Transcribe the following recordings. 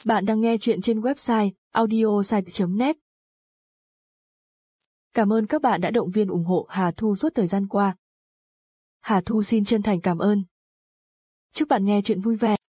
Bạn đang nghe chuyện trên website audiosite.net. Cảm ơn các bạn đã động viên ủng hộ Hà Thu suốt thời gian qua. Hà Thu xin chân thành cảm ơn. Chúc bạn nghe chuyện vui vẻ.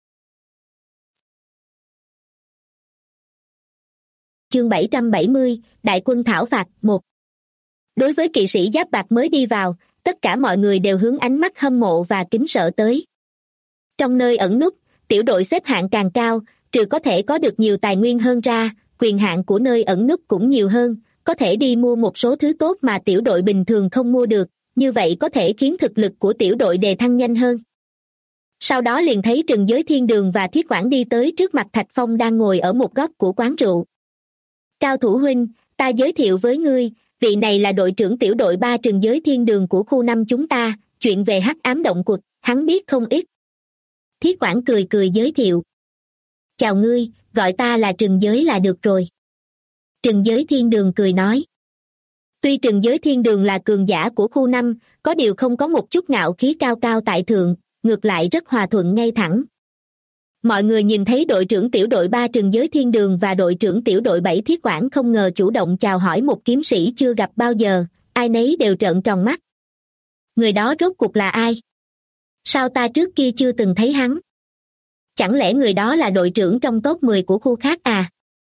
Chương 770, Đại quân thảo phạt 1. Đối với kỵ sĩ giáp bạc mới đi vào, tất cả mọi người đều hướng ánh mắt hâm mộ và kính sợ tới. Trong nơi ẩn núp, tiểu đội xếp hạng càng cao, trừ có thể có được nhiều tài nguyên hơn ra, quyền hạn của nơi ẩn núp cũng nhiều hơn, có thể đi mua một số thứ tốt mà tiểu đội bình thường không mua được, như vậy có thể khiến thực lực của tiểu đội đề thăng nhanh hơn. Sau đó liền thấy Trừng Giới Thiên Đường và Thiết Quản đi tới trước mặt Thạch Phong đang ngồi ở một góc của quán rượu. Cao thủ huynh, ta giới thiệu với ngươi, vị này là đội trưởng tiểu đội 3 Trừng Giới Thiên Đường của khu 5 chúng ta, chuyện về hắc ám động quật, hắn biết không ít. Thiết Quản cười cười giới thiệu. Chào ngươi, gọi ta là Trừng Giới là được rồi. Trừng Giới Thiên Đường cười nói. Tuy Trừng Giới Thiên Đường là cường giả của khu 5, có điều không có một chút ngạo khí cao cao tại thượng, ngược lại rất hòa thuận ngay thẳng. Mọi người nhìn thấy đội trưởng tiểu đội 3 Trừng Giới Thiên Đường và đội trưởng tiểu đội 7 Thiết Quản không ngờ chủ động chào hỏi một kiếm sĩ chưa gặp bao giờ, ai nấy đều trợn tròn mắt. Người đó rốt cuộc là ai? Sao ta trước kia chưa từng thấy hắn? Chẳng lẽ người đó là đội trưởng trong top 10 của khu khác à?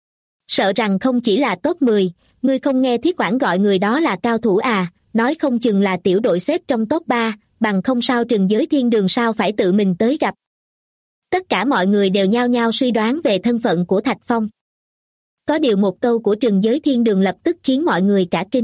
Sợ rằng không chỉ là top 10, ngươi không nghe Thiết Quản gọi người đó là cao thủ à, nói không chừng là tiểu đội xếp trong top 3, bằng không sao Trừng Giới Thiên Đường sao phải tự mình tới gặp. Tất cả mọi người đều nhao nhao suy đoán về thân phận của Thạch Phong. Có điều một câu của Trừng Giới Thiên Đường lập tức khiến mọi người cả kinh.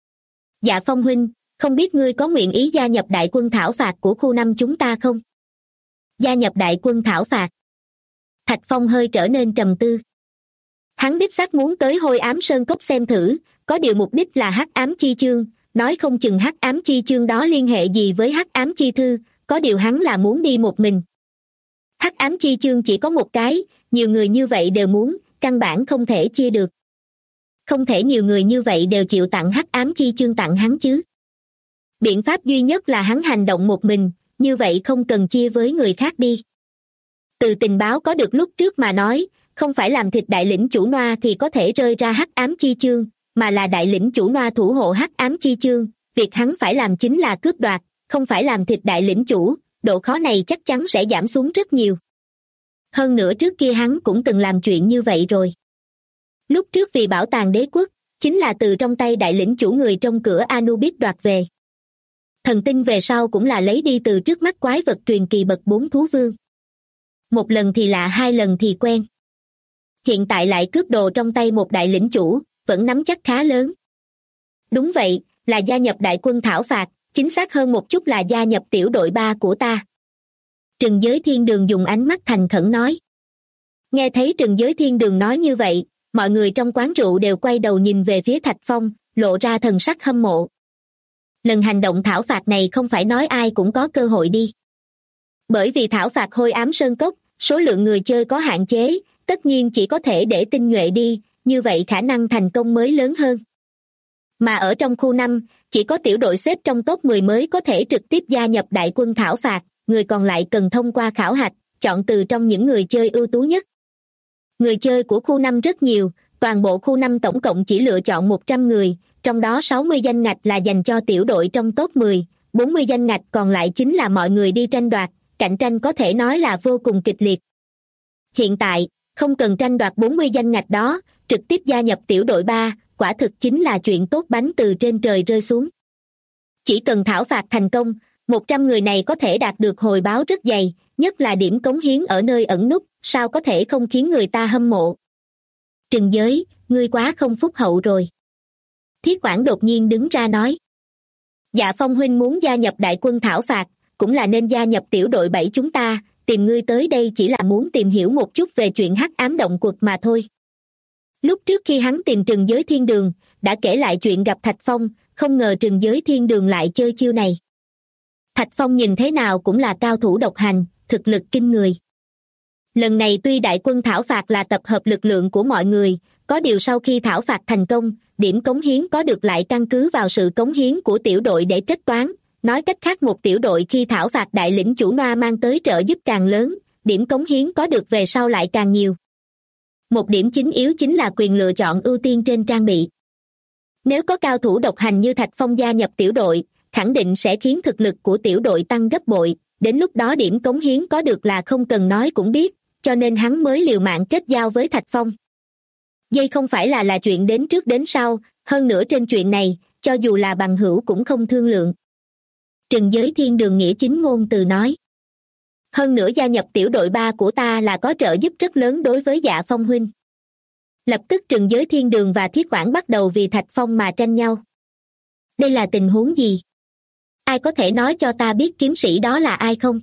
Dạ Phong huynh, không biết ngươi có nguyện ý gia nhập đại quân thảo phạt của khu 5 chúng ta không? Gia nhập đại quân thảo phạt. Thạch Phong hơi trở nên trầm tư. Hắn đích xác muốn tới Hôi Ám Sơn Cốc xem thử, có điều mục đích là hắc ám chi chương, nói không chừng hắc ám chi chương đó liên hệ gì với hắc ám chi thư, có điều hắn là muốn đi một mình. Hắc ám chi chương chỉ có một cái, nhiều người như vậy đều muốn, căn bản không thể chia được. Không thể nhiều người như vậy đều chịu tặng hắc ám chi chương tặng hắn chứ. Biện pháp duy nhất là hắn hành động một mình, như vậy không cần chia với người khác đi. Từ tình báo có được lúc trước mà nói, không phải làm thịt đại lĩnh chủ Noa thì có thể rơi ra hắc ám chi chương, mà là đại lĩnh chủ Noa thủ hộ hắc ám chi chương, việc hắn phải làm chính là cướp đoạt, không phải làm thịt đại lĩnh chủ, độ khó này chắc chắn sẽ giảm xuống rất nhiều. Hơn nữa trước kia hắn cũng từng làm chuyện như vậy rồi. Lúc trước vì bảo tàng đế quốc, chính là từ trong tay đại lĩnh chủ người trong cửa Anubis đoạt về. Thần tinh về sau cũng là lấy đi từ trước mắt quái vật truyền kỳ bậc 4 thú vương. Một lần thì lạ, hai lần thì quen. Hiện tại lại cướp đồ trong tay một đại lĩnh chủ, vẫn nắm chắc khá lớn. Đúng vậy, là gia nhập đại quân thảo phạt, chính xác hơn một chút là gia nhập tiểu đội 3 của ta. Trừng Giới Thiên Đường dùng ánh mắt thành khẩn nói. Nghe thấy Trừng Giới Thiên Đường nói như vậy, mọi người trong quán rượu đều quay đầu nhìn về phía Thạch Phong, lộ ra thần sắc hâm mộ. Lần hành động thảo phạt này không phải nói ai cũng có cơ hội đi. Bởi vì thảo phạt Hôi Ám Sơn Cốc, số lượng người chơi có hạn chế, tất nhiên chỉ có thể để tinh nhuệ đi, như vậy khả năng thành công mới lớn hơn. Mà ở trong khu 5, chỉ có tiểu đội xếp trong top 10 mới có thể trực tiếp gia nhập đại quân thảo phạt, người còn lại cần thông qua khảo hạch, chọn từ trong những người chơi ưu tú nhất. Người chơi của khu 5 rất nhiều, toàn bộ khu 5 tổng cộng chỉ lựa chọn 100 người, trong đó 60 danh ngạch là dành cho tiểu đội trong top 10, 40 danh ngạch còn lại chính là mọi người đi tranh đoạt, cạnh tranh có thể nói là vô cùng kịch liệt. Hiện tại, không cần tranh đoạt 40 danh ngạch đó, trực tiếp gia nhập tiểu đội 3, quả thực chính là chuyện tốt bánh từ trên trời rơi xuống. Chỉ cần thảo phạt thành công, 100 người này có thể đạt được hồi báo rất dày, nhất là điểm cống hiến ở nơi ẩn núp, sao có thể không khiến người ta hâm mộ. Trừng Giới, ngươi quá không phúc hậu rồi. Thiết Quản đột nhiên đứng ra nói. Dạ Phong huynh muốn gia nhập đại quân thảo phạt, cũng là nên gia nhập tiểu đội 7 chúng ta, tìm ngươi tới đây chỉ là muốn tìm hiểu một chút về chuyện hắc ám động quật mà thôi. Lúc trước khi hắn tìm Trừng Giới Thiên Đường, đã kể lại chuyện gặp Thạch Phong, không ngờ Trừng Giới Thiên Đường lại chơi chiêu này. Thạch Phong nhìn thế nào cũng là cao thủ độc hành, thực lực kinh người. Lần này tuy đại quân thảo phạt là tập hợp lực lượng của mọi người, có điều sau khi thảo phạt thành công, điểm cống hiến có được lại căn cứ vào sự cống hiến của tiểu đội để kết toán. Nói cách khác một tiểu đội khi thảo phạt đại lĩnh chủ Noa mang tới trợ giúp càng lớn, điểm cống hiến có được về sau lại càng nhiều, Một điểm chính yếu chính là quyền lựa chọn ưu tiên trên trang bị. Nếu có cao thủ độc hành như Thạch Phong gia nhập tiểu đội, khẳng định sẽ khiến thực lực của tiểu đội tăng gấp bội, đến lúc đó điểm cống hiến có được là không cần nói cũng biết, cho nên hắn mới liều mạng kết giao với Thạch Phong. Đây không phải là chuyện đến trước đến sau, hơn nữa trên chuyện này, cho dù là bằng hữu cũng không thương lượng. Trừng Giới Thiên Đường nghĩa chính ngôn từ nói. Hơn nữa gia nhập tiểu đội 3 của ta là có trợ giúp rất lớn đối với Dạ Phong huynh. Lập tức Trừng Giới Thiên Đường và Thiết Quản bắt đầu vì Thạch Phong mà tranh nhau. Đây là tình huống gì? Ai có thể nói cho ta biết kiếm sĩ đó là ai không?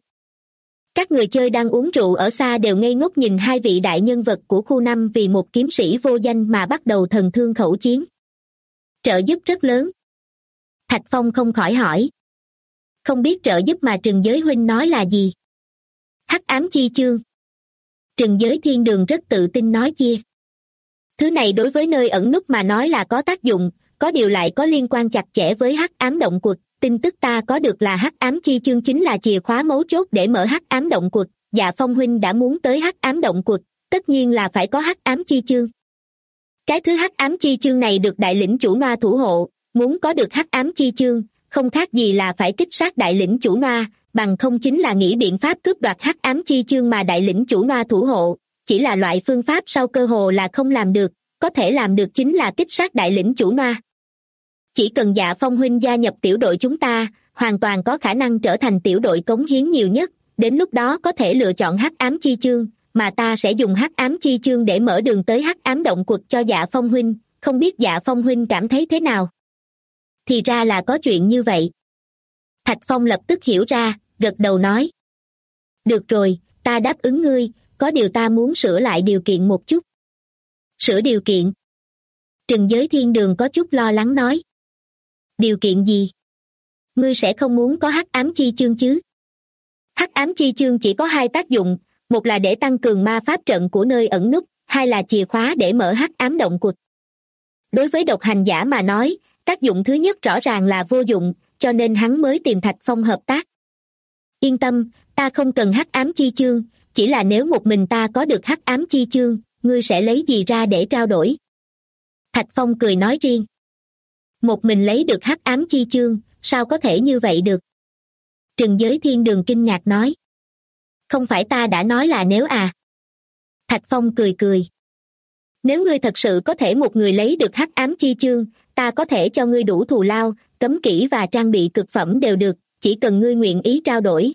Các người chơi đang uống rượu ở xa đều ngây ngốc nhìn hai vị đại nhân vật của khu 5 vì một kiếm sĩ vô danh mà bắt đầu thần thương khẩu chiến. Trợ giúp rất lớn. Thạch Phong không khỏi hỏi. Không biết trợ giúp mà Trừng Giới huynh nói là gì? Hắc ám chi chương. Trừng Giới Thiên Đường rất tự tin nói chia. Thứ này đối với nơi ẩn núp mà nói là có tác dụng, có điều lại có liên quan chặt chẽ với hắc ám động quật. Tin tức ta có được là hắc ám chi chương chính là chìa khóa mấu chốt để mở hắc ám động quật. Dạ Phong huynh đã muốn tới hắc ám động quật, tất nhiên là phải có hắc ám chi chương. Cái thứ hắc ám chi chương này được đại lĩnh chủ Noa thủ hộ, muốn có được hắc ám chi chương, không khác gì là phải kích sát đại lĩnh chủ Noa, bằng không chính là nghĩ biện pháp cướp đoạt hắc ám chi chương mà đại lĩnh chủ Noa thủ hộ, chỉ là loại phương pháp sau cơ hồ là không làm được, có thể làm được chính là kích sát đại lĩnh chủ Noa. Chỉ cần Dạ Phong huynh gia nhập tiểu đội chúng ta, hoàn toàn có khả năng trở thành tiểu đội cống hiến nhiều nhất, đến lúc đó có thể lựa chọn hắc ám chi chương, mà ta sẽ dùng hắc ám chi chương để mở đường tới hắc ám động quật cho Dạ Phong huynh, không biết Dạ Phong huynh cảm thấy thế nào? Thì ra là có chuyện như vậy. Thạch Phong lập tức hiểu ra, gật đầu nói. Được rồi, ta đáp ứng ngươi, có điều ta muốn sửa lại điều kiện một chút. Sửa điều kiện? Trừng Giới Thiên Đường có chút lo lắng nói. Điều kiện gì? Ngươi sẽ không muốn có hắc ám chi chương chứ? Hắc ám chi chương chỉ có hai tác dụng, một là để tăng cường ma pháp trận của nơi ẩn núp, hai là chìa khóa để mở hắc ám động quật. Đối với độc hành giả mà nói, tác dụng thứ nhất rõ ràng là vô dụng, cho nên hắn mới tìm Thạch Phong hợp tác. Yên tâm, ta không cần hắc ám chi chương, chỉ là nếu một mình ta có được hắc ám chi chương, ngươi sẽ lấy gì ra để trao đổi? Thạch Phong cười nói riêng. Một mình lấy được hắc ám chi chương, sao có thể như vậy được? Trừng Giới Thiên Đường kinh ngạc nói. Không phải ta đã nói là nếu à? Thạch Phong cười cười. Nếu ngươi thật sự có thể một người lấy được hắc ám chi chương, ta có thể cho ngươi đủ thù lao, cấm kỹ và trang bị cực phẩm đều được, chỉ cần ngươi nguyện ý trao đổi.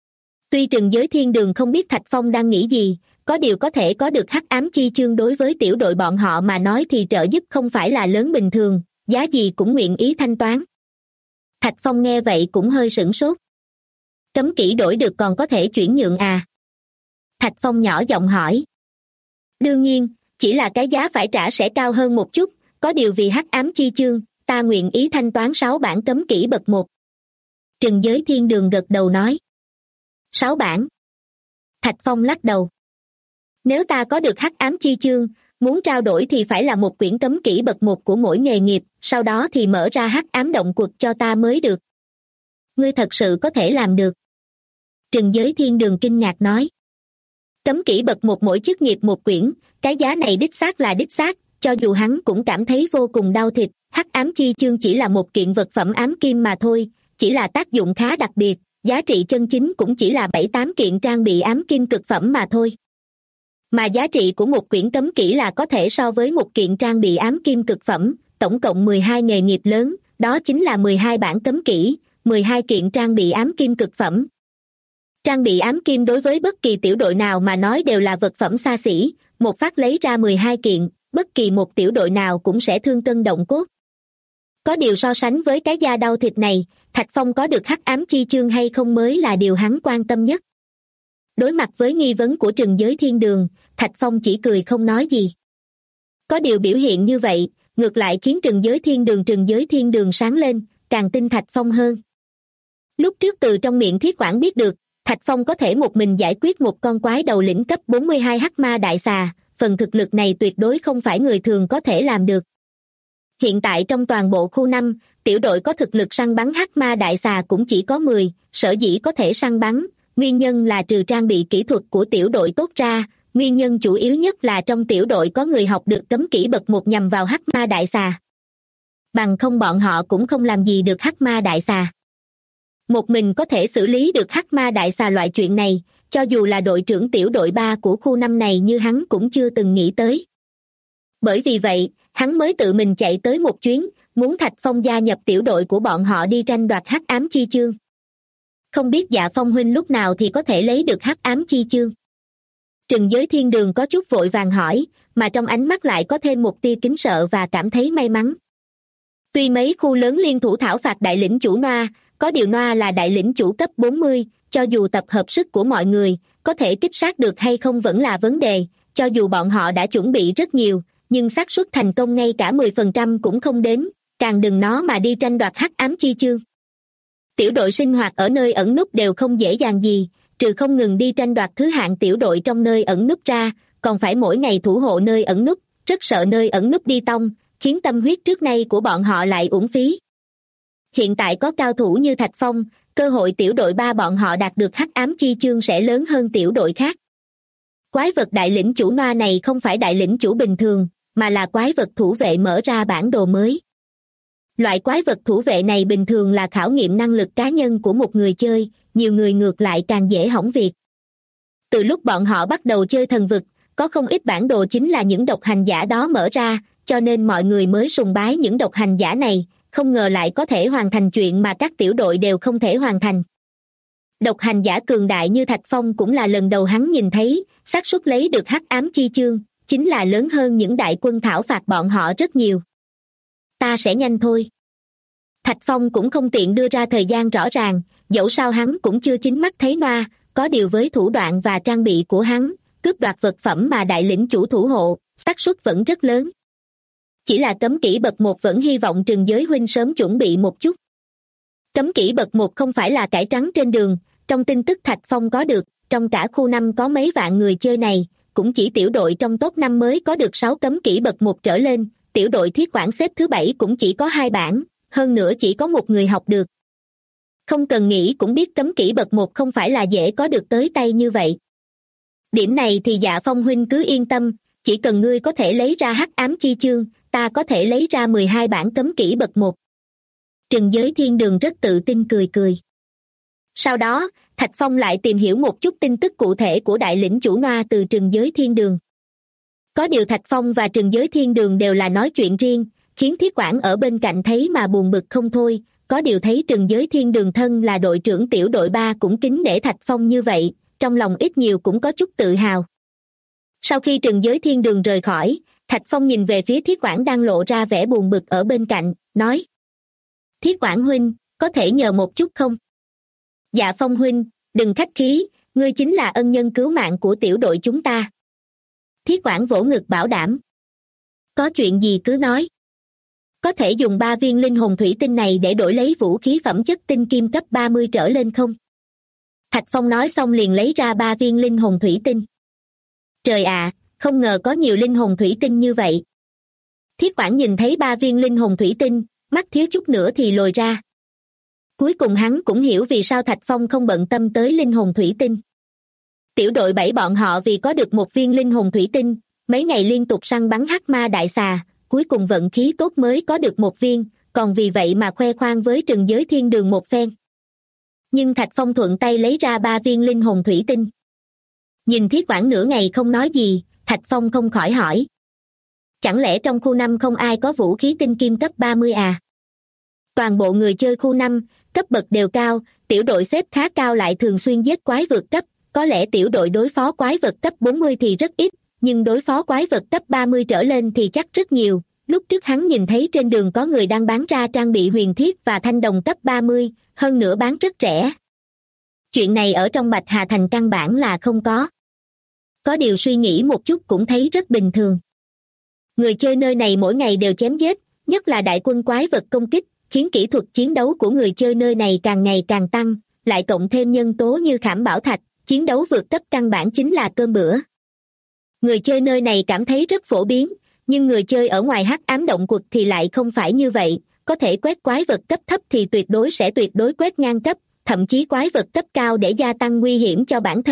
Tuy Trừng Giới Thiên Đường không biết Thạch Phong đang nghĩ gì, có điều có thể có được hắc ám chi chương đối với tiểu đội bọn họ mà nói thì trợ giúp không phải là lớn bình thường, giá gì cũng nguyện ý thanh toán. Thạch Phong nghe vậy cũng hơi sửng sốt. Cấm kỹ đổi được còn có thể chuyển nhượng à? Thạch Phong nhỏ giọng hỏi. Đương nhiên, chỉ là cái giá phải trả sẽ cao hơn một chút, có điều vì hắc ám chi chương, ta nguyện ý thanh toán 6 bản cấm kỹ bậc 1. Trừng Giới Thiên Đường gật đầu nói. 6 bản. Thạch Phong lắc đầu. Nếu ta có được hắc ám chi chương, muốn trao đổi thì phải là một quyển cấm kỹ bậc 1 của mỗi nghề nghiệp, sau đó thì mở ra hắc ám động quật cho ta mới được. Ngươi thật sự có thể làm được? Trừng Giới Thiên Đường kinh ngạc nói. Cấm kỹ bậc 1 mỗi chức nghiệp một quyển, cái giá này đích xác là đích xác, cho dù hắn cũng cảm thấy vô cùng đau thịt, hắc ám chi chương chỉ là một kiện vật phẩm ám kim mà thôi, chỉ là tác dụng khá đặc biệt, giá trị chân chính cũng chỉ là 7-8 kiện trang bị ám kim cực phẩm mà thôi. Mà giá trị của một quyển cấm kỹ là có thể so với một kiện trang bị ám kim cực phẩm, tổng cộng 12 nghề nghiệp lớn, đó chính là 12 bản cấm kỹ, 12 kiện trang bị ám kim cực phẩm. Trang bị ám kim đối với bất kỳ tiểu đội nào mà nói đều là vật phẩm xa xỉ, một phát lấy ra 12 kiện, bất kỳ một tiểu đội nào cũng sẽ thương cân động cốt. Có điều so sánh với cái da đau thịt này, Thạch Phong có được hắc ám chi chương hay không mới là điều hắn quan tâm nhất. Đối mặt với nghi vấn của Trừng Giới Thiên Đường, Thạch Phong chỉ cười không nói gì. Có điều biểu hiện như vậy, ngược lại khiến Trừng Giới Thiên Đường sáng lên, càng tin Thạch Phong hơn. Lúc trước từ trong miệng Thiết Quản biết được, Thạch Phong có thể một mình giải quyết một con quái đầu lĩnh cấp 42 hắc ma đại xà, phần thực lực này tuyệt đối không phải người thường có thể làm được. Hiện tại trong toàn bộ khu 5, tiểu đội có thực lực săn bắn hắc ma đại xà cũng chỉ có 10, sở dĩ có thể săn bắn, nguyên nhân là trừ trang bị kỹ thuật của tiểu đội tốt ra, Nguyên nhân chủ yếu nhất là trong tiểu đội có người học được cấm kỹ bậc 1 nhằm vào hắc ma đại xà. Bằng không bọn họ cũng không làm gì được hắc ma đại xà. Một mình có thể xử lý được hắc ma đại xà loại chuyện này, cho dù là đội trưởng tiểu đội 3 của khu 5 này như hắn cũng chưa từng nghĩ tới. Bởi vì vậy, hắn mới tự mình chạy tới một chuyến, muốn Thạch Phong gia nhập tiểu đội của bọn họ đi tranh đoạt hắc ám chi chương. Không biết Dạ Phong huynh lúc nào thì có thể lấy được hắc ám chi chương. Trừng Giới Thiên Đường có chút vội vàng hỏi, mà trong ánh mắt lại có thêm một tia kính sợ và cảm thấy may mắn. Tuy mấy khu lớn liên thủ thảo phạt đại lĩnh chủ Noa, có điều Noa là đại lĩnh chủ cấp 40, cho dù tập hợp sức của mọi người, có thể kích sát được hay không vẫn là vấn đề, cho dù bọn họ đã chuẩn bị rất nhiều, nhưng xác suất thành công ngay cả 10% cũng không đến, càng đừng nói mà đi tranh đoạt hắc ám chi chương. Tiểu đội sinh hoạt ở nơi ẩn núp đều không dễ dàng gì, trừ không ngừng đi tranh đoạt thứ hạng tiểu đội trong nơi ẩn núp ra, còn phải mỗi ngày thủ hộ nơi ẩn núp, rất sợ nơi ẩn núp đi tông, khiến tâm huyết trước nay của bọn họ lại uổng phí. Hiện tại có cao thủ như Thạch Phong, cơ hội tiểu đội 3 bọn họ đạt được hắc ám chi chương sẽ lớn hơn tiểu đội khác. Quái vật đại lĩnh chủ Noa này không phải đại lĩnh chủ bình thường, mà là quái vật thủ vệ mở ra bản đồ mới. Loại quái vật thủ vệ này bình thường là khảo nghiệm năng lực cá nhân của một người chơi, nhiều người ngược lại càng dễ hỏng việc. Từ lúc bọn họ bắt đầu chơi thần vực, có không ít bản đồ chính là những độc hành giả đó mở ra, cho nên mọi người mới sùng bái những độc hành giả này, không ngờ lại có thể hoàn thành chuyện mà các tiểu đội đều không thể hoàn thành. Độc hành giả cường đại như Thạch Phong cũng là lần đầu hắn nhìn thấy, xác suất lấy được hắc ám chi chương, chính là lớn hơn những đại quân thảo phạt bọn họ rất nhiều. Ta sẽ nhanh thôi. Thạch Phong cũng không tiện đưa ra thời gian rõ ràng, dẫu sao hắn cũng chưa chính mắt thấy Noa, có điều với thủ đoạn và trang bị của hắn, cướp đoạt vật phẩm mà đại lĩnh chủ thủ hộ, xác suất vẫn rất lớn. Chỉ là cấm kỹ bậc 1 vẫn hy vọng Trừng Giới huynh sớm chuẩn bị một chút. Cấm kỹ bậc 1 không phải là cải trắng trên đường, trong tin tức Thạch Phong có được, trong cả khu 5 có mấy vạn người chơi này, cũng chỉ tiểu đội trong top 5 mới có được 6 cấm kỹ bậc 1 trở lên, tiểu đội thiết quản xếp thứ 7 cũng chỉ có 2 bản, hơn nữa chỉ có một người học được. Không cần nghĩ cũng biết cấm kỹ bậc 1 không phải là dễ có được tới tay như vậy. Điểm này thì Dạ Phong huynh cứ yên tâm, chỉ cần ngươi có thể lấy ra hắc ám chi chương, ta có thể lấy ra 12 bản cấm kỹ bậc 1. Trừng Giới Thiên Đường rất tự tin cười cười. Sau đó, Thạch Phong lại tìm hiểu một chút tin tức cụ thể của đại lĩnh chủ Noa từ Trừng Giới Thiên Đường. Có điều Thạch Phong và Trừng Giới Thiên Đường đều là nói chuyện riêng, khiến Thiết Quản ở bên cạnh thấy mà buồn bực không thôi, có điều thấy Trừng Giới Thiên Đường thân là đội trưởng tiểu đội 3 cũng kính nể Thạch Phong như vậy, trong lòng ít nhiều cũng có chút tự hào. Sau khi Trừng Giới Thiên Đường rời khỏi, Thạch Phong nhìn về phía Thiết Quản đang lộ ra vẻ buồn bực ở bên cạnh, nói: Thiết Quản huynh, có thể nhờ một chút không? Dạ Phong huynh, đừng khách khí, ngươi chính là ân nhân cứu mạng của tiểu đội chúng ta. Thiết Quản vỗ ngực bảo đảm. Có chuyện gì cứ nói. Có thể dùng 3 viên linh hồn thủy tinh này để đổi lấy vũ khí phẩm chất tinh kim cấp 30 trở lên không? Thạch Phong nói xong liền lấy ra 3 viên linh hồn thủy tinh. Trời ạ, không ngờ có nhiều linh hồn thủy tinh như vậy. Thiết Quản nhìn thấy 3 viên linh hồn thủy tinh, mắt thiếu chút nữa thì lồi ra. Cuối cùng hắn cũng hiểu vì sao Thạch Phong không bận tâm tới linh hồn thủy tinh. Tiểu đội 7 bọn họ vì có được một viên linh hồn thủy tinh, mấy ngày liên tục săn bắn hắc ma đại xà, cuối cùng vận khí tốt mới có được một viên, còn vì vậy mà khoe khoang với Trừng Giới Thiên Đường một phen. Nhưng Thạch Phong thuận tay lấy ra 3 viên linh hồn thủy tinh. Nhìn Thiết Quản nửa ngày không nói gì, Thạch Phong không khỏi hỏi: chẳng lẽ trong khu 5 không ai có vũ khí tinh kim cấp 30 à? Toàn bộ người chơi khu 5, cấp bậc đều cao, tiểu đội xếp khá cao lại thường xuyên giết quái vượt cấp, có lẽ tiểu đội đối phó quái vật cấp 40 thì rất ít, nhưng đối phó quái vật cấp 30 trở lên thì chắc rất nhiều. Lúc trước hắn nhìn thấy trên đường có người đang bán ra trang bị huyền thiết và thanh đồng cấp 30, hơn nữa bán rất rẻ. Chuyện này ở trong Bạch Hà Thành căn bản là không có. Có điều suy nghĩ một chút cũng thấy rất bình thường. Người chơi nơi này mỗi ngày đều chém giết, nhất là đại quân quái vật công kích, khiến kỹ thuật chiến đấu của người chơi nơi này càng ngày càng tăng, lại cộng thêm nhân tố như khảm bảo thạch, chiến đấu vượt cấp căn bản chính là cơm bữa. Người chơi nơi này cảm thấy rất phổ biến, nhưng người chơi ở ngoài hắc ám động quật thì lại không phải như vậy, có thể quét quái vật cấp thấp thì tuyệt đối quét ngang cấp, thậm chí quái vật cấp cao để gia tăng nguy hiểm cho bản thân,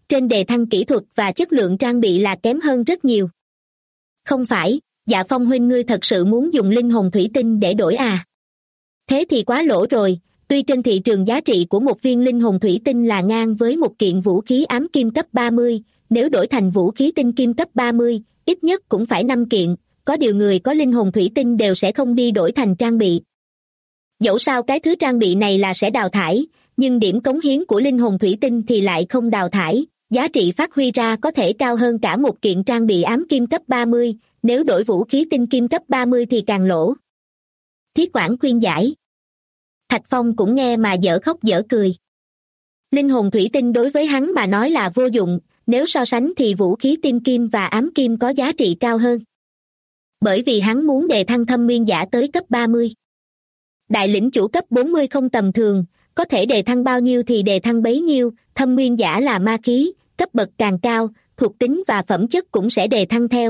trên đề thăng kỹ thuật và chất lượng trang bị là kém hơn rất nhiều. Không phải, Dạ Phong huynh ngươi thật sự muốn dùng linh hồn thủy tinh để đổi à? Thế thì quá lỗ rồi, tuy trên thị trường giá trị của một viên linh hồn thủy tinh là ngang với một kiện vũ khí ám kim cấp 30, nếu đổi thành vũ khí tinh kim cấp 30, ít nhất cũng phải 5 kiện, có điều người có linh hồn thủy tinh đều sẽ không đi đổi thành trang bị. Dẫu sao cái thứ trang bị này là sẽ đào thải, nhưng điểm cống hiến của linh hồn thủy tinh thì lại không đào thải, giá trị phát huy ra có thể cao hơn cả một kiện trang bị ám kim cấp 30, nếu đổi vũ khí tinh kim cấp 30 thì càng lỗ. Thiết Quản khuyên giải. Thạch Phong cũng nghe mà dở khóc dở cười. Linh hồn thủy tinh đối với hắn mà nói là vô dụng, nếu so sánh thì vũ khí tinh kim và ám kim có giá trị cao hơn. Bởi vì hắn muốn đề thăng thâm nguyên giả tới cấp 30. Đại lĩnh chủ cấp 40 không tầm thường, có thể đề thăng bao nhiêu thì đề thăng bấy nhiêu, thâm nguyên giả là ma khí, cấp bậc càng cao, thuộc tính và phẩm chất cũng sẽ đề thăng theo.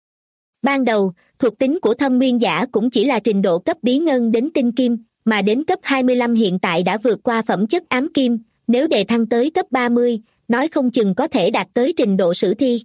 Ban đầu, thuộc tính của thâm nguyên giả cũng chỉ là trình độ cấp bí ngân đến tinh kim, mà đến cấp 25 hiện tại đã vượt qua phẩm chất ám kim, nếu đề thăng tới cấp 30, nói không chừng có thể đạt tới trình độ sử thi.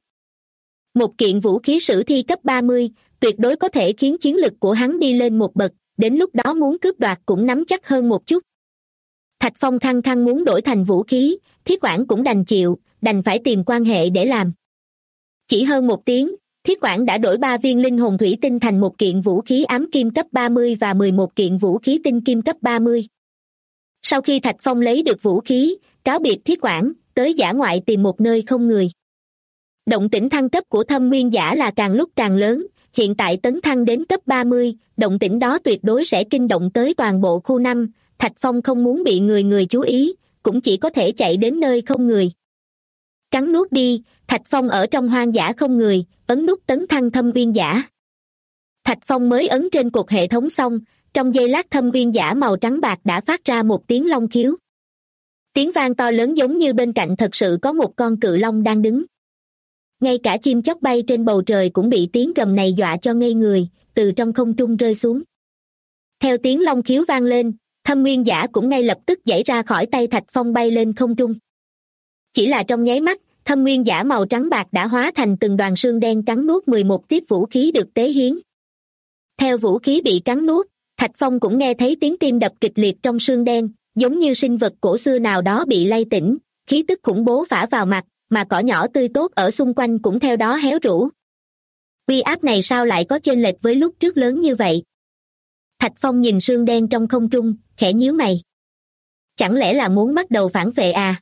Một kiện vũ khí sử thi cấp 30, tuyệt đối có thể khiến chiến lực của hắn đi lên một bậc, đến lúc đó muốn cướp đoạt cũng nắm chắc hơn một chút. Thạch Phong khăng khăng muốn đổi thành vũ khí, Thiết Quản cũng đành chịu, đành phải tìm quan hệ để làm. Chỉ hơn một tiếng, Thiết Quản đã đổi 3 viên linh hồn thủy tinh thành một kiện vũ khí ám kim cấp 30 và 11 kiện vũ khí tinh kim cấp 30. Sau khi Thạch Phong lấy được vũ khí, cáo biệt Thiết Quản, tới dã ngoại tìm một nơi không người. Động tĩnh thăng cấp của thâm nguyên giả là càng lúc càng lớn, hiện tại tấn thăng đến cấp 30, động tĩnh đó tuyệt đối sẽ kinh động tới toàn bộ khu 5, Thạch Phong không muốn bị người người chú ý, cũng chỉ có thể chạy đến nơi không người. Cắn nuốt đi, Thạch Phong ở trong hoang dã không người, ấn nút tấn thăng thâm nguyên giả. Thạch Phong mới ấn trên cột hệ thống xong, trong giây lát thâm nguyên giả màu trắng bạc đã phát ra một tiếng long khiếu. Tiếng vang to lớn giống như bên cạnh thật sự có một con cự long đang đứng. Ngay cả chim chóc bay trên bầu trời cũng bị tiếng gầm này dọa cho ngây người, từ trong không trung rơi xuống. Theo tiếng long khiếu vang lên, thâm nguyên giả cũng ngay lập tức giãy ra khỏi tay Thạch Phong bay lên không trung. Chỉ là trong nháy mắt, thâm nguyên giả màu trắng bạc đã hóa thành từng đoàn xương đen cắn nuốt 11 tiếp vũ khí được tế hiến. Theo vũ khí bị cắn nuốt, Thạch Phong cũng nghe thấy tiếng tim đập kịch liệt trong xương đen, giống như sinh vật cổ xưa nào đó bị lay tỉnh, khí tức khủng bố phả vào mặt, mà cỏ nhỏ tươi tốt ở xung quanh cũng theo đó héo rũ. Uy áp này sao lại có chênh lệch với lúc trước lớn như vậy? Thạch Phong nhìn xương đen trong không trung, khẽ nhíu mày. Chẳng lẽ là muốn bắt đầu phản vệ à?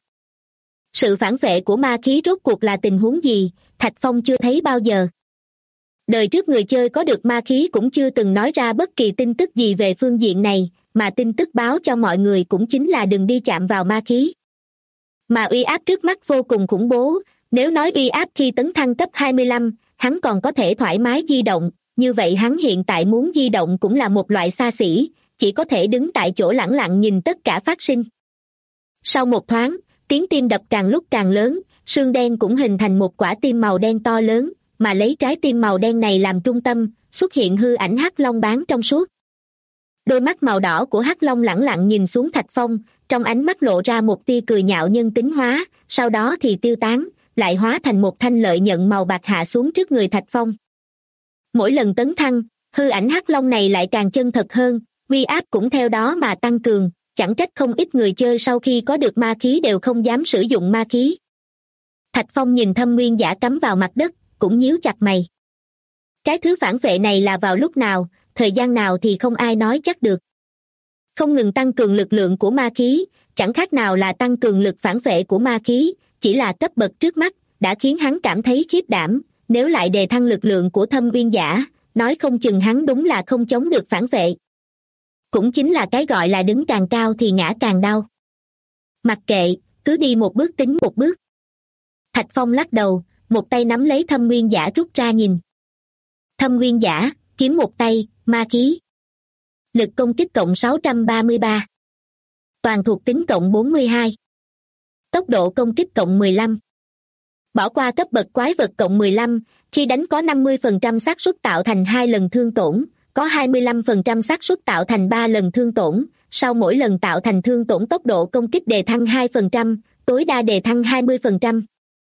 Sự phản vệ của ma khí rốt cuộc là tình huống gì, Thạch Phong chưa thấy bao giờ. Đời trước người chơi có được ma khí cũng chưa từng nói ra bất kỳ tin tức gì về phương diện này, mà tin tức báo cho mọi người cũng chính là đừng đi chạm vào ma khí. Mà uy áp trước mắt vô cùng khủng bố, nếu nói uy áp khi tấn thăng cấp 25, hắn còn có thể thoải mái di động, như vậy hắn hiện tại muốn di động cũng là một loại xa xỉ, chỉ có thể đứng tại chỗ lẳng lặng nhìn tất cả phát sinh. Sau một thoáng, tiếng tim đập càng lúc càng lớn, xương đen cũng hình thành một quả tim màu đen to lớn, mà lấy trái tim màu đen này làm trung tâm, xuất hiện hư ảnh hắc long bán trong suốt. Đôi mắt màu đỏ của hắc long lẳng lặng nhìn xuống Thạch Phong, trong ánh mắt lộ ra một tia cười nhạo nhân tính hóa, sau đó thì tiêu tán, lại hóa thành một thanh lợi nhận màu bạc hạ xuống trước người Thạch Phong. Mỗi lần tấn thăng, hư ảnh hắc long này lại càng chân thật hơn, uy áp cũng theo đó mà tăng cường, chẳng trách không ít người chơi sau khi có được ma khí đều không dám sử dụng ma khí. Thạch Phong nhìn thâm nguyên giả cắm vào mặt đất, cũng nhíu chặt mày. Cái thứ phản vệ này là vào lúc nào, thời gian nào thì không ai nói chắc được. Không ngừng tăng cường lực lượng của ma khí, chẳng khác nào là tăng cường lực phản vệ của ma khí, chỉ là cấp bậc trước mắt, đã khiến hắn cảm thấy khiếp đảm, nếu lại đề thăng lực lượng của thâm nguyên giả, nói không chừng hắn đúng là không chống được phản vệ. Cũng chính là cái gọi là đứng càng cao thì ngã càng đau. Mặc kệ, cứ đi một bước tính một bước. Thạch Phong lắc đầu, một tay nắm lấy thâm nguyên giả rút ra nhìn. Thâm nguyên giả, kiếm một tay, ma khí. Lực công kích cộng 633. Toàn thuộc tính cộng 42. Tốc độ công kích cộng 15. Bỏ qua cấp bậc quái vật cộng 15, khi đánh có 50% xác suất tạo thành 2 lần thương tổn, có 25% xác suất tạo thành 3 lần thương tổn, sau mỗi lần tạo thành thương tổn tốc độ công kích đề thăng 2%, tối đa đề thăng 20%.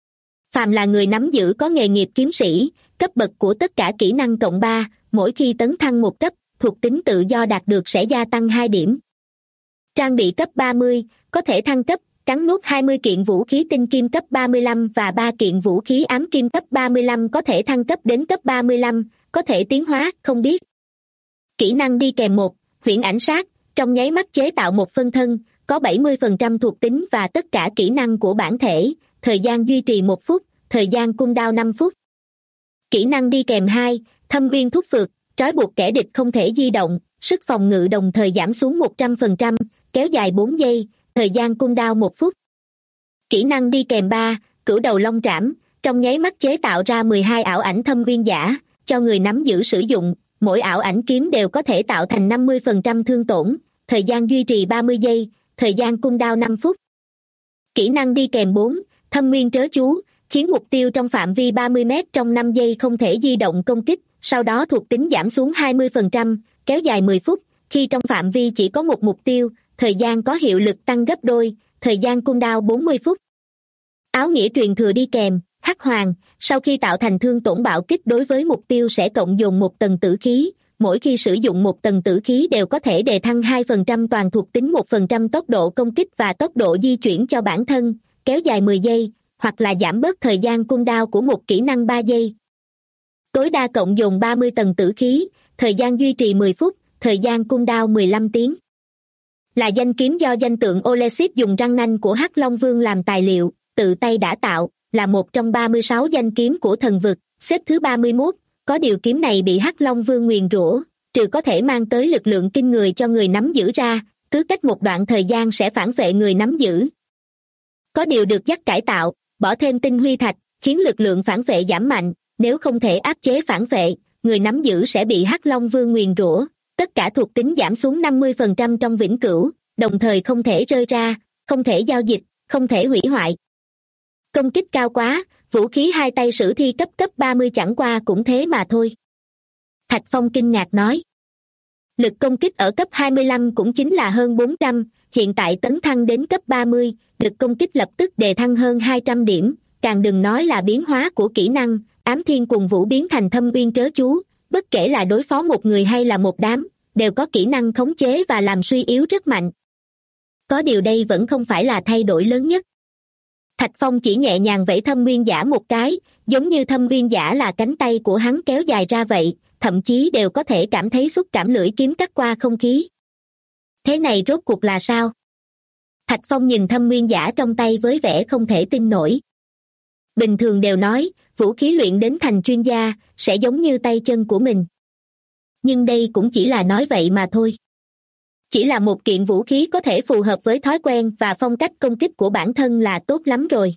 Phàm là người nắm giữ có nghề nghiệp kiếm sĩ, cấp bậc của tất cả kỹ năng cộng 3, mỗi khi tấn thăng một cấp, thuộc tính tự do đạt được sẽ gia tăng 2 điểm. Trang bị cấp 30, có thể thăng cấp, cắn nuốt 20 kiện vũ khí tinh kim cấp 35 và 3 kiện vũ khí ám kim cấp 35 có thể thăng cấp đến cấp 35, có thể tiến hóa, không biết. Kỹ năng đi kèm 1, huyễn ảnh sát, trong nháy mắt chế tạo một phân thân, có 70% thuộc tính và tất cả kỹ năng của bản thể, thời gian duy trì 1 phút, thời gian cooldown 5 phút. Kỹ năng đi kèm 2, thâm uyên thúc phược, trói buộc kẻ địch không thể di động, sức phòng ngự đồng thời giảm xuống 100%, kéo dài 4 giây, thời gian cooldown 1 phút. Kỹ năng đi kèm 3, cửu đầu long trảm, trong nháy mắt chế tạo ra 12 ảo ảnh thâm uyên giả, cho người nắm giữ sử dụng, mỗi ảo ảnh kiếm đều có thể tạo thành 50% thương tổn, thời gian duy trì 30 giây, thời gian cooldown 5 phút. Kỹ năng đi kèm 4, thâm uyên trớ chú, khiến mục tiêu trong phạm vi 30 mét trong 5 giây không thể di động công kích, sau đó thuộc tính giảm xuống 20%, kéo dài 10 phút, khi trong phạm vi chỉ có một mục tiêu, thời gian có hiệu lực tăng gấp đôi, thời gian cooldown 40 phút. Áo nghĩa truyền thừa đi kèm, hắc hoàng, sau khi tạo thành thương tổn bạo kích đối với mục tiêu sẽ cộng dồn 1 tầng tử khí, mỗi khi sử dụng 1 tầng tử khí đều có thể đề thăng 2% toàn thuộc tính 1% tốc độ công kích và tốc độ di chuyển cho bản thân, kéo dài 10 giây, hoặc là giảm bớt thời gian cooldown của một kỹ năng 3 giây. Tối đa cộng dồn 30 tầng tử khí, thời gian duy trì 10 phút, thời gian cooldown 15 tiếng. Là danh kiếm do danh tượng Olesit dùng răng nanh của Hắc Long Vương làm tài liệu, tự tay đã tạo, là một trong 36 danh kiếm của thần vực, xếp thứ 31, có điều kiếm này bị Hắc Long Vương nguyền rủa, trừ có thể mang tới lực lượng kinh người cho người nắm giữ ra, cứ cách một đoạn thời gian sẽ phản vệ người nắm giữ. Có điều được dắt cải tạo, bỏ thêm tinh huy thạch, khiến lực lượng phản vệ giảm mạnh, nếu không thể áp chế phản vệ, người nắm giữ sẽ bị Hắc Long Vương nguyền rủa, tất cả thuộc tính giảm xuống 50% trong vĩnh cửu, đồng thời không thể rơi ra, không thể giao dịch, không thể hủy hoại. Công kích cao quá, vũ khí hai tay sử thi cấp 30 chẳng qua cũng thế mà thôi. Thạch Phong kinh ngạc nói. Lực công kích ở cấp 25 cũng chính là hơn 400, hiện tại tấn thăng đến cấp 30, lực công kích lập tức đề thăng hơn 200 điểm, càng đừng nói là biến hóa của kỹ năng, ám thiên cùng vũ biến thành thâm uyên trớ chú, bất kể là đối phó một người hay là một đám, đều có kỹ năng khống chế và làm suy yếu rất mạnh. Có điều đây vẫn không phải là thay đổi lớn nhất. Thạch Phong chỉ nhẹ nhàng vẫy thâm uyên giả một cái, giống như thâm uyên giả là cánh tay của hắn kéo dài ra vậy, thậm chí đều có thể cảm thấy xúc cảm lưỡi kiếm cắt qua không khí. Thế này rốt cuộc là sao? Thạch Phong nhìn thâm uyên giả trong tay với vẻ không thể tin nổi. Bình thường đều nói, vũ khí luyện đến thành chuyên gia, sẽ giống như tay chân của mình. Nhưng đây cũng chỉ là nói vậy mà thôi. Chỉ là một kiện vũ khí có thể phù hợp với thói quen và phong cách công kích của bản thân là tốt lắm rồi.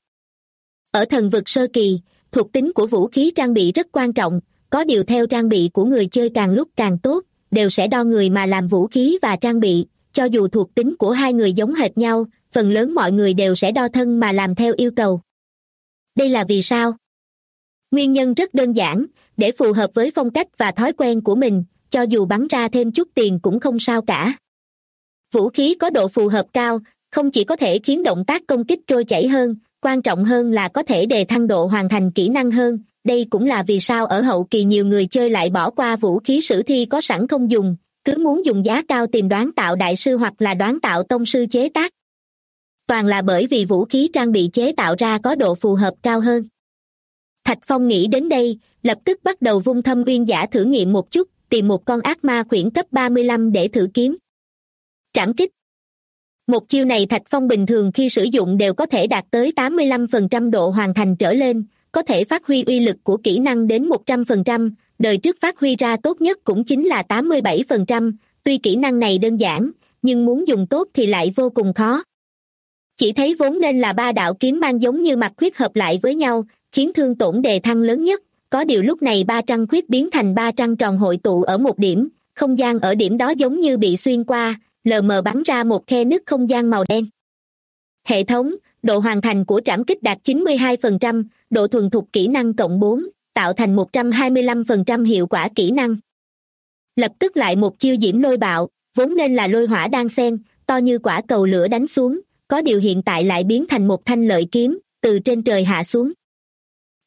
Ở thần vực sơ kỳ, thuộc tính của vũ khí trang bị rất quan trọng, có điều theo trang bị của người chơi càng lúc càng tốt, đều sẽ đo người mà làm vũ khí và trang bị, cho dù thuộc tính của hai người giống hệt nhau, phần lớn mọi người đều sẽ đo thân mà làm theo yêu cầu. Đây là vì sao? Nguyên nhân rất đơn giản, để phù hợp với phong cách và thói quen của mình, cho dù bắn ra thêm chút tiền cũng không sao cả. Vũ khí có độ phù hợp cao, không chỉ có thể khiến động tác công kích trôi chảy hơn, quan trọng hơn là có thể đề thăng độ hoàn thành kỹ năng hơn, đây cũng là vì sao ở hậu kỳ nhiều người chơi lại bỏ qua vũ khí sử thi có sẵn không dùng, cứ muốn dùng giá cao tìm đoán tạo đại sư hoặc là đoán tạo tông sư chế tác. Toàn là bởi vì vũ khí trang bị chế tạo ra có độ phù hợp cao hơn. Thạch Phong nghĩ đến đây, lập tức bắt đầu vung thâm uyên giả thử nghiệm một chút, tìm một con ác ma khuyển cấp 35 để thử kiếm. Trảm kích. Một chiêu này Thạch Phong bình thường khi sử dụng đều có thể đạt tới 85% độ hoàn thành trở lên, có thể phát huy uy lực của kỹ năng đến 100%, đời trước phát huy ra tốt nhất cũng chính là 87%, tuy kỹ năng này đơn giản, nhưng muốn dùng tốt thì lại vô cùng khó. Chỉ thấy vốn nên là 3 đạo kiếm mang giống như mặt khuyết hợp lại với nhau, khiến thương tổn đề thăng lớn nhất, có điều lúc này 3 trăng khuyết biến thành 3 trăng tròn hội tụ ở một điểm, không gian ở điểm đó giống như bị xuyên qua, lờ mờ bắn ra một khe nứt không gian màu đen. Hệ thống, độ hoàn thành của trảm kích đạt 92%, độ thuần thục kỹ năng cộng 4, tạo thành 125% hiệu quả kỹ năng. Lập tức lại một chiêu diễm lôi bạo, vốn nên là lôi hỏa đan xen, to như quả cầu lửa đánh xuống, có điều hiện tại lại biến thành một thanh lợi kiếm, từ trên trời hạ xuống.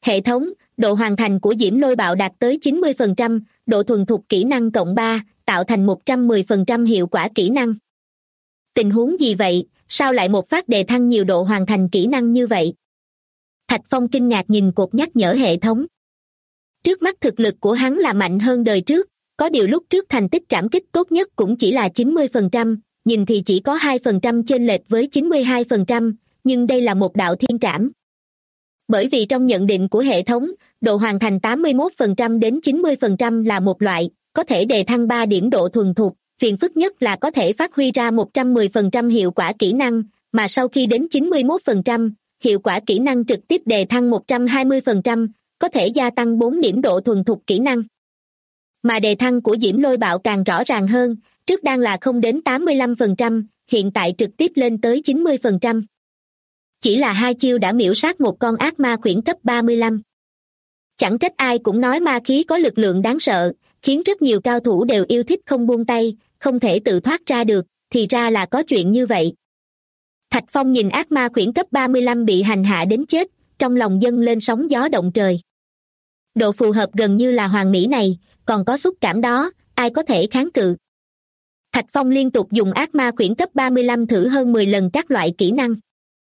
Hệ thống, độ hoàn thành của Diễm Lôi Bạo đạt tới 90%, độ thuần thục kỹ năng cộng 3, tạo thành 110% hiệu quả kỹ năng. Tình huống gì vậy, sao lại một phát đề thăng nhiều độ hoàn thành kỹ năng như vậy? Thạch Phong kinh ngạc nhìn cột nhắc nhở hệ thống. Trước mắt thực lực của hắn là mạnh hơn đời trước, có điều lúc trước thành tích trảm kích tốt nhất cũng chỉ là 90%, nhìn thì chỉ có 2% chênh lệch với 92%, nhưng đây là một đạo thiên trảm. Bởi vì trong nhận định của hệ thống, độ hoàn thành 81% đến 90% là một loại, có thể đề thăng 3 điểm độ thuần thục, phiền phức nhất là có thể phát huy ra 110% hiệu quả kỹ năng, mà sau khi đến 91%, hiệu quả kỹ năng trực tiếp đề thăng 120%, có thể gia tăng 4 điểm độ thuần thục kỹ năng. Mà đề thăng của Diễm Lôi Bạo càng rõ ràng hơn, trước đang là không đến 85%, hiện tại trực tiếp lên tới 90%. Chỉ là 2 chiêu đã miễu sát một con ác ma khuyển cấp 35. Chẳng trách ai cũng nói ma khí có lực lượng đáng sợ, khiến rất nhiều cao thủ đều yêu thích không buông tay, không thể tự thoát ra được, thì ra là có chuyện như vậy. Thạch Phong nhìn ác ma khuyển cấp 35 bị hành hạ đến chết, trong lòng dâng lên sóng gió động trời. Độ phù hợp gần như là hoàn mỹ này, còn có xúc cảm đó, ai có thể kháng cự. Thạch Phong liên tục dùng ác ma khuyển cấp 35 thử hơn 10 lần các loại kỹ năng.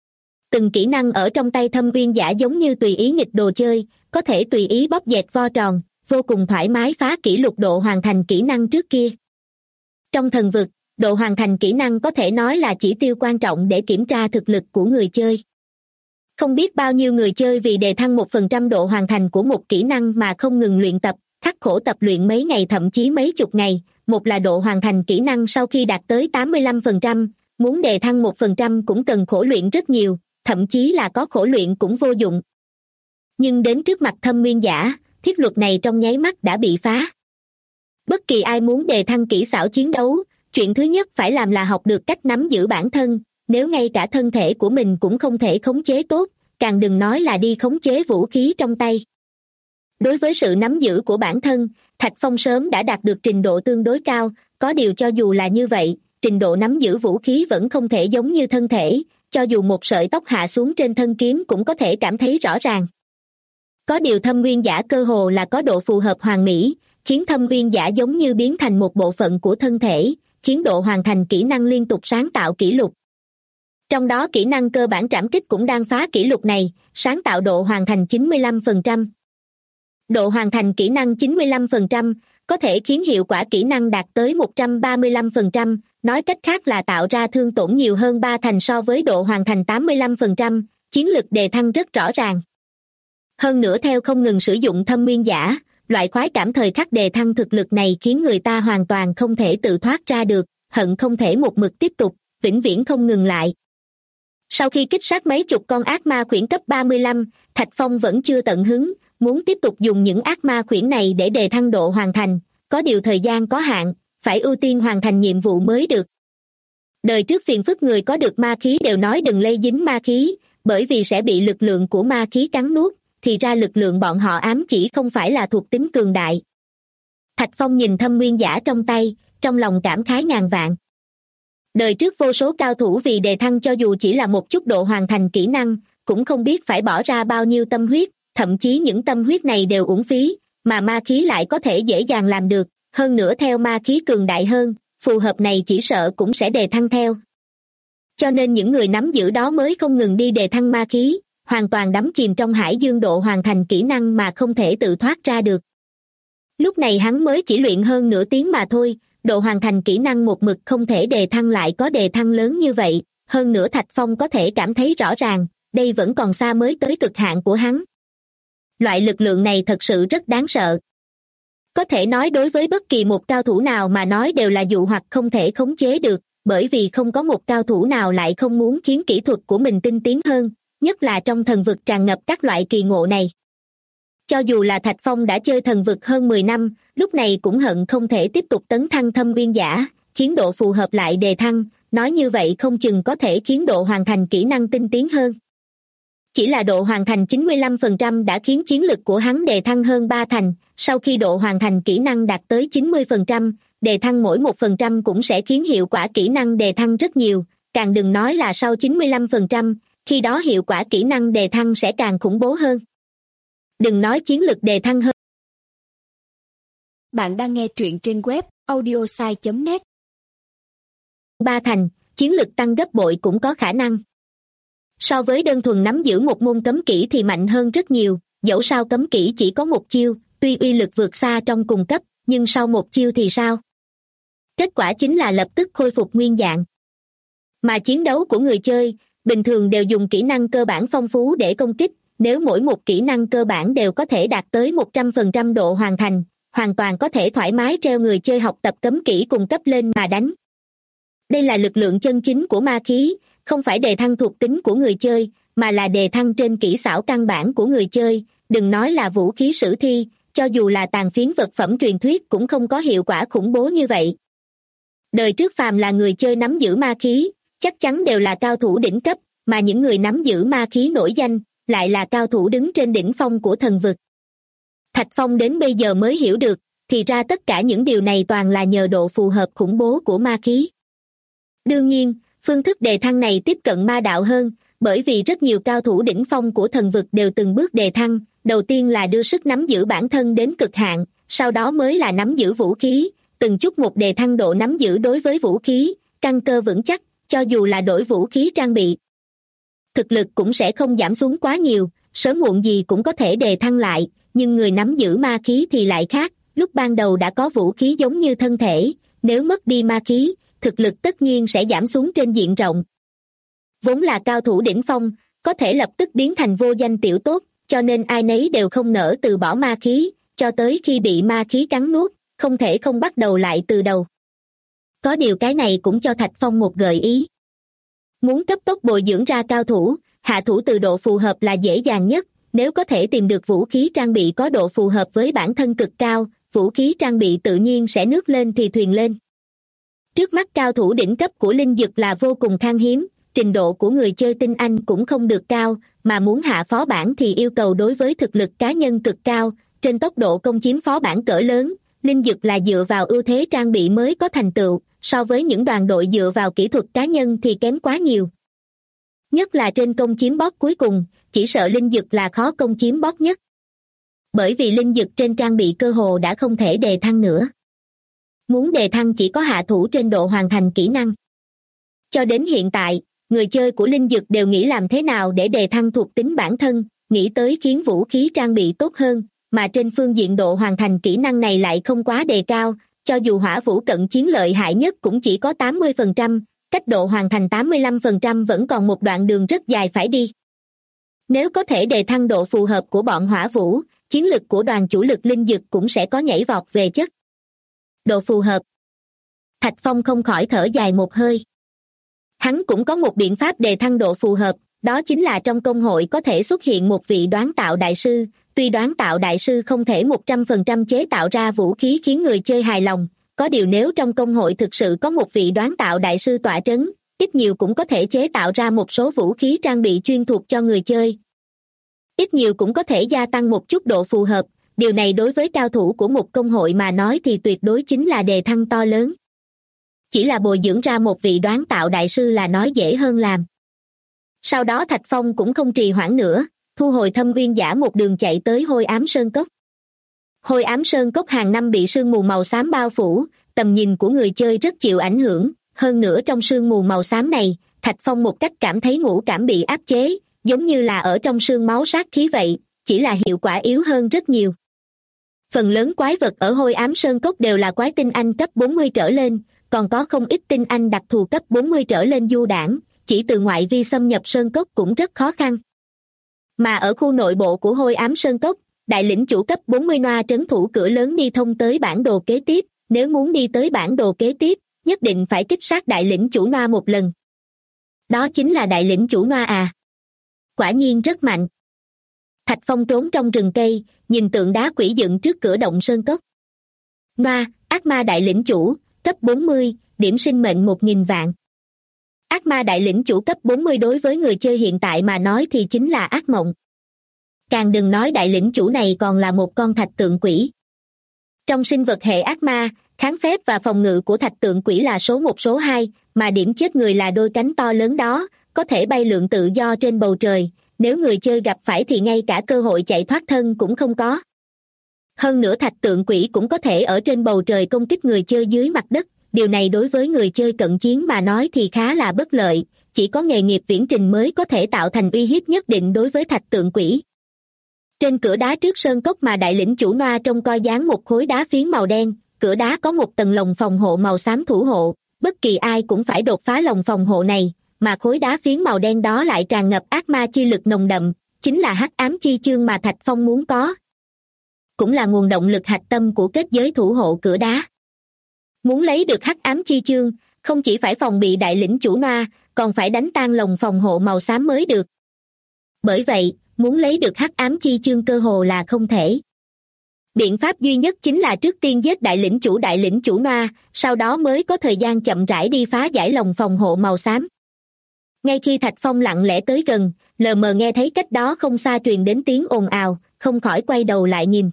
Từng kỹ năng ở trong tay Thâm Uyên Giả giống như tùy ý nghịch đồ chơi, có thể tùy ý bóp dẹt vo tròn, vô cùng thoải mái phá kỷ lục độ hoàn thành kỹ năng trước kia. Trong thần vực, độ hoàn thành kỹ năng có thể nói là chỉ tiêu quan trọng để kiểm tra thực lực của người chơi. Không biết bao nhiêu người chơi vì đề thăng 1% độ hoàn thành của một kỹ năng mà không ngừng luyện tập, khắc khổ tập luyện mấy ngày thậm chí mấy chục ngày. Một là độ hoàn thành kỹ năng sau khi đạt tới 85%, muốn đề thăng 1% cũng cần khổ luyện rất nhiều, thậm chí là có khổ luyện cũng vô dụng. Nhưng đến trước mặt Thâm Uyên Giả, thiết luật này trong nháy mắt đã bị phá. Bất kỳ ai muốn đề thăng kỹ xảo chiến đấu, chuyện thứ nhất phải làm là học được cách nắm giữ bản thân, nếu ngay cả thân thể của mình cũng không thể khống chế tốt, càng đừng nói là đi khống chế vũ khí trong tay. Đối với sự nắm giữ của bản thân, Thạch Phong sớm đã đạt được trình độ tương đối cao, có điều cho dù là như vậy, trình độ nắm giữ vũ khí vẫn không thể giống như thân thể, cho dù một sợi tóc hạ xuống trên thân kiếm cũng có thể cảm thấy rõ ràng. Có điều Thâm Uyên Giả cơ hồ là có độ phù hợp hoàn mỹ, khiến Thâm Uyên Giả giống như biến thành một bộ phận của thân thể, khiến độ hoàn thành kỹ năng liên tục sáng tạo kỷ lục. Trong đó kỹ năng cơ bản trảm kích cũng đang phá kỷ lục này, sáng tạo độ hoàn thành 95%. Độ hoàn thành kỹ năng 95% có thể khiến hiệu quả kỹ năng đạt tới 135%, nói cách khác là tạo ra thương tổn nhiều hơn 3 thành so với độ hoàn thành 85%, chiến lực đề thăng rất rõ ràng. Hơn nữa theo không ngừng sử dụng Thâm Uyên Giả, loại khoái cảm thời khắc đề thăng thực lực này khiến người ta hoàn toàn không thể tự thoát ra được, hận không thể một mực tiếp tục, vĩnh viễn không ngừng lại. Sau khi kích sát mấy chục con ác ma khuyển cấp 35, Thạch Phong vẫn chưa tận hứng, muốn tiếp tục dùng những ác ma khuyển này để đề thăng độ hoàn thành, có điều thời gian có hạn, phải ưu tiên hoàn thành nhiệm vụ mới được. Đời trước phiền phức người có được ma khí đều nói đừng lây dính ma khí, bởi vì sẽ bị lực lượng của ma khí cắn nuốt, thì ra lực lượng bọn họ ám chỉ không phải là thuộc tính cường đại. Thạch Phong nhìn Thâm Uyên Giả trong tay, trong lòng cảm khái ngàn vạn. Đời trước vô số cao thủ vì đề thăng cho dù chỉ là một chút độ hoàn thành kỹ năng, cũng không biết phải bỏ ra bao nhiêu tâm huyết, thậm chí những tâm huyết này đều uổng phí, mà ma khí lại có thể dễ dàng làm được, hơn nữa theo ma khí cường đại hơn, phù hợp này chỉ sợ cũng sẽ đề thăng theo. Cho nên những người nắm giữ đó mới không ngừng đi đề thăng ma khí, hoàn toàn đắm chìm trong hải dương độ hoàn thành kỹ năng mà không thể tự thoát ra được. Lúc này hắn mới chỉ luyện hơn nửa tiếng mà thôi, độ hoàn thành kỹ năng một mực không thể đề thăng lại có đề thăng lớn như vậy, hơn nữa Thạch Phong có thể cảm thấy rõ ràng, đây vẫn còn xa mới tới cực hạn của hắn. Loại lực lượng này thật sự rất đáng sợ. Có thể nói đối với bất kỳ một cao thủ nào mà nói đều là dụ hoặc không thể khống chế được, bởi vì không có một cao thủ nào lại không muốn khiến kỹ thuật của mình tinh tiến hơn, nhất là trong thần vực tràn ngập các loại kỳ ngộ này. Cho dù là Thạch Phong đã chơi thần vực hơn 10 năm, lúc này cũng hận không thể tiếp tục tấn thăng Thâm Uyên Giả, khiến độ phù hợp lại đề thăng, nói như vậy không chừng có thể khiến độ hoàn thành kỹ năng tinh tiến hơn. Chỉ là độ hoàn thành 95% đã khiến chiến lực của hắn đề thăng hơn 3 thành, sau khi độ hoàn thành kỹ năng đạt tới 90%, đề thăng mỗi 1% cũng sẽ khiến hiệu quả kỹ năng đề thăng rất nhiều, càng đừng nói là sau 95%, khi đó hiệu quả kỹ năng đề thăng sẽ càng khủng bố hơn. Đừng nói chiến lực đề thăng hơn. Bạn đang nghe truyện trên web audiosai.net. 3 thành, chiến lực tăng gấp bội cũng có khả năng. So với đơn thuần nắm giữ một môn cấm kỹ thì mạnh hơn rất nhiều, dẫu sao cấm kỹ chỉ có một chiêu, tuy uy lực vượt xa trong cùng cấp, nhưng sau một chiêu thì sao? Kết quả chính là lập tức khôi phục nguyên dạng. Mà chiến đấu của người chơi, bình thường đều dùng kỹ năng cơ bản phong phú để công kích, nếu mỗi một kỹ năng cơ bản đều có thể đạt tới 100% độ hoàn thành, hoàn toàn có thể thoải mái treo người chơi học tập cấm kỹ cùng cấp lên mà đánh. Đây là lực lượng chân chính của ma khí, không phải đề thăng thuộc tính của người chơi, mà là đề thăng trên kỹ xảo căn bản của người chơi, đừng nói là vũ khí sử thi, cho dù là tàn phiến vật phẩm truyền thuyết cũng không có hiệu quả khủng bố như vậy. Đời trước phàm là người chơi nắm giữ ma khí, chắc chắn đều là cao thủ đỉnh cấp, mà những người nắm giữ ma khí nổi danh, lại là cao thủ đứng trên đỉnh phong của thần vực. Thạch Phong đến bây giờ mới hiểu được, thì ra tất cả những điều này toàn là nhờ độ phù hợp khủng bố của ma khí. Đương nhiên, phương thức đề thăng này tiếp cận ma đạo hơn, bởi vì rất nhiều cao thủ đỉnh phong của thần vực đều từng bước đề thăng, đầu tiên là đưa sức nắm giữ bản thân đến cực hạn, sau đó mới là nắm giữ vũ khí, từng chút một đề thăng độ nắm giữ đối với vũ khí, căn cơ vững chắc, cho dù là đổi vũ khí trang bị. Thực lực cũng sẽ không giảm xuống quá nhiều, sớm muộn gì cũng có thể đề thăng lại, nhưng người nắm giữ ma khí thì lại khác, lúc ban đầu đã có vũ khí giống như thân thể, nếu mất đi ma khí, thực lực tất nhiên sẽ giảm xuống trên diện rộng. Vốn là cao thủ đỉnh phong, có thể lập tức biến thành vô danh tiểu tốt, cho nên ai nấy đều không nỡ từ bỏ ma khí, cho tới khi bị ma khí cắn nuốt, không thể không bắt đầu lại từ đầu. Có điều cái này cũng cho Thạch Phong một gợi ý. Muốn cấp tốc bồi dưỡng ra cao thủ, hạ thủ từ độ phù hợp là dễ dàng nhất, nếu có thể tìm được vũ khí trang bị có độ phù hợp với bản thân cực cao, vũ khí trang bị tự nhiên sẽ nước lên thì thuyền lên. Trước mắt cao thủ đỉnh cấp của linh dực là vô cùng khan hiếm, trình độ của người chơi tinh anh cũng không được cao, mà muốn hạ phó bản thì yêu cầu đối với thực lực cá nhân cực cao, trên tốc độ công chiếm phó bản cỡ lớn, linh dực là dựa vào ưu thế trang bị mới có thành tựu, so với những đoàn đội dựa vào kỹ thuật cá nhân thì kém quá nhiều. Nhất là trên công chiếm boss cuối cùng, chỉ sợ linh dực là khó công chiếm boss nhất. Bởi vì linh dực trên trang bị cơ hồ đã không thể đề thăng nữa. Muốn đề thăng chỉ có hạ thủ trên độ hoàn thành kỹ năng. Cho đến hiện tại, người chơi của linh dực đều nghĩ làm thế nào để đề thăng thuộc tính bản thân, nghĩ tới khiến vũ khí trang bị tốt hơn, mà trên phương diện độ hoàn thành kỹ năng này lại không quá đề cao, cho dù hỏa vũ cận chiến lợi hại nhất cũng chỉ có 80%, cách độ hoàn thành 85% vẫn còn một đoạn đường rất dài phải đi. Nếu có thể đề thăng độ phù hợp của bọn hỏa vũ, chiến lực của đoàn chủ lực linh dực cũng sẽ có nhảy vọt về chất. Độ phù hợp. Thạch Phong không khỏi thở dài một hơi. Hắn cũng có một biện pháp đề thăng độ phù hợp, đó chính là trong công hội có thể xuất hiện một vị đoán tạo đại sư, tuy đoán tạo đại sư không thể 100% chế tạo ra vũ khí khiến người chơi hài lòng, có điều nếu trong công hội thực sự có một vị đoán tạo đại sư tọa trấn, ít nhiều cũng có thể chế tạo ra một số vũ khí trang bị chuyên thuộc cho người chơi. Ít nhiều cũng có thể gia tăng một chút độ phù hợp, điều này đối với cao thủ của một công hội mà nói thì tuyệt đối chính là đề thăng to lớn. Chỉ là bồi dưỡng ra một vị đoán tạo đại sư là nói dễ hơn làm. Sau đó Thạch Phong cũng không trì hoãn nữa, thu hồi Thâm Uyên Giả một đường chạy tới Hôi Ám Sơn Cốc. Hôi Ám Sơn Cốc hàng năm bị sương mù màu xám bao phủ, tầm nhìn của người chơi rất chịu ảnh hưởng, hơn nữa trong sương mù màu xám này, Thạch Phong một cách cảm thấy ngũ cảm bị áp chế, giống như là ở trong sương máu sát khí vậy, chỉ là hiệu quả yếu hơn rất nhiều. Phần lớn quái vật ở Hôi Ám Sơn Cốc đều là quái tinh anh cấp 40 trở lên, còn có không ít tinh anh đặc thù cấp 40 trở lên du đãng, chỉ từ ngoại vi xâm nhập Sơn Cốc cũng rất khó khăn. Mà ở khu nội bộ của Hôi Ám Sơn Cốc, đại lĩnh chủ cấp 40 Noa trấn thủ cửa lớn đi thông tới bản đồ kế tiếp, nếu muốn đi tới bản đồ kế tiếp, nhất định phải kích sát đại lĩnh chủ Noa một lần. Đó chính là đại lĩnh chủ Noa à. Quả nhiên rất mạnh. Thạch Phong trốn trong rừng cây, nhìn tượng đá quỷ dựng trước cửa động Sơn Cốc. Noa, ác ma đại lĩnh chủ, cấp 40, điểm sinh mệnh 1.000 vạn. Ác ma đại lĩnh chủ cấp 40 đối với người chơi hiện tại mà nói thì chính là ác mộng. Càng đừng nói đại lĩnh chủ này còn là một con thạch tượng quỷ. Trong sinh vật hệ ác ma, kháng phép và phòng ngự của thạch tượng quỷ là số 1 số 2, mà điểm chết người là đôi cánh to lớn đó, có thể bay lượn tự do trên bầu trời, nếu người chơi gặp phải thì ngay cả cơ hội chạy thoát thân cũng không có. Hơn nữa thạch tượng quỷ cũng có thể ở trên bầu trời công kích người chơi dưới mặt đất, điều này đối với người chơi cận chiến mà nói thì khá là bất lợi, chỉ có nghề nghiệp viễn trình mới có thể tạo thành uy hiếp nhất định đối với thạch tượng quỷ. Trên cửa đá trước sơn cốc mà đại lĩnh chủ Noa trông coi dán một khối đá phiến màu đen, cửa đá có một tầng lồng phòng hộ màu xám thủ hộ, bất kỳ ai cũng phải đột phá lồng phòng hộ này, mà khối đá phiến màu đen đó lại tràn ngập ác ma chi lực nồng đậm, chính là hắc ám chi chương mà Thạch Phong muốn có. Cũng là nguồn động lực hạch tâm của kết giới thủ hộ cửa đá. Muốn lấy được hắc ám chi chương, không chỉ phải phòng bị đại lĩnh chủ Noa, còn phải đánh tan lồng phòng hộ màu xám mới được. Bởi vậy, muốn lấy được hắc ám chi chương cơ hồ là không thể. Biện pháp duy nhất chính là trước tiên giết đại lĩnh chủ Noa, sau đó mới có thời gian chậm rãi đi phá giải lồng phòng hộ màu xám. Ngay khi Thạch Phong lặng lẽ tới gần, lờ mờ nghe thấy cách đó không xa truyền đến tiếng ồn ào, không khỏi quay đầu lại nhìn.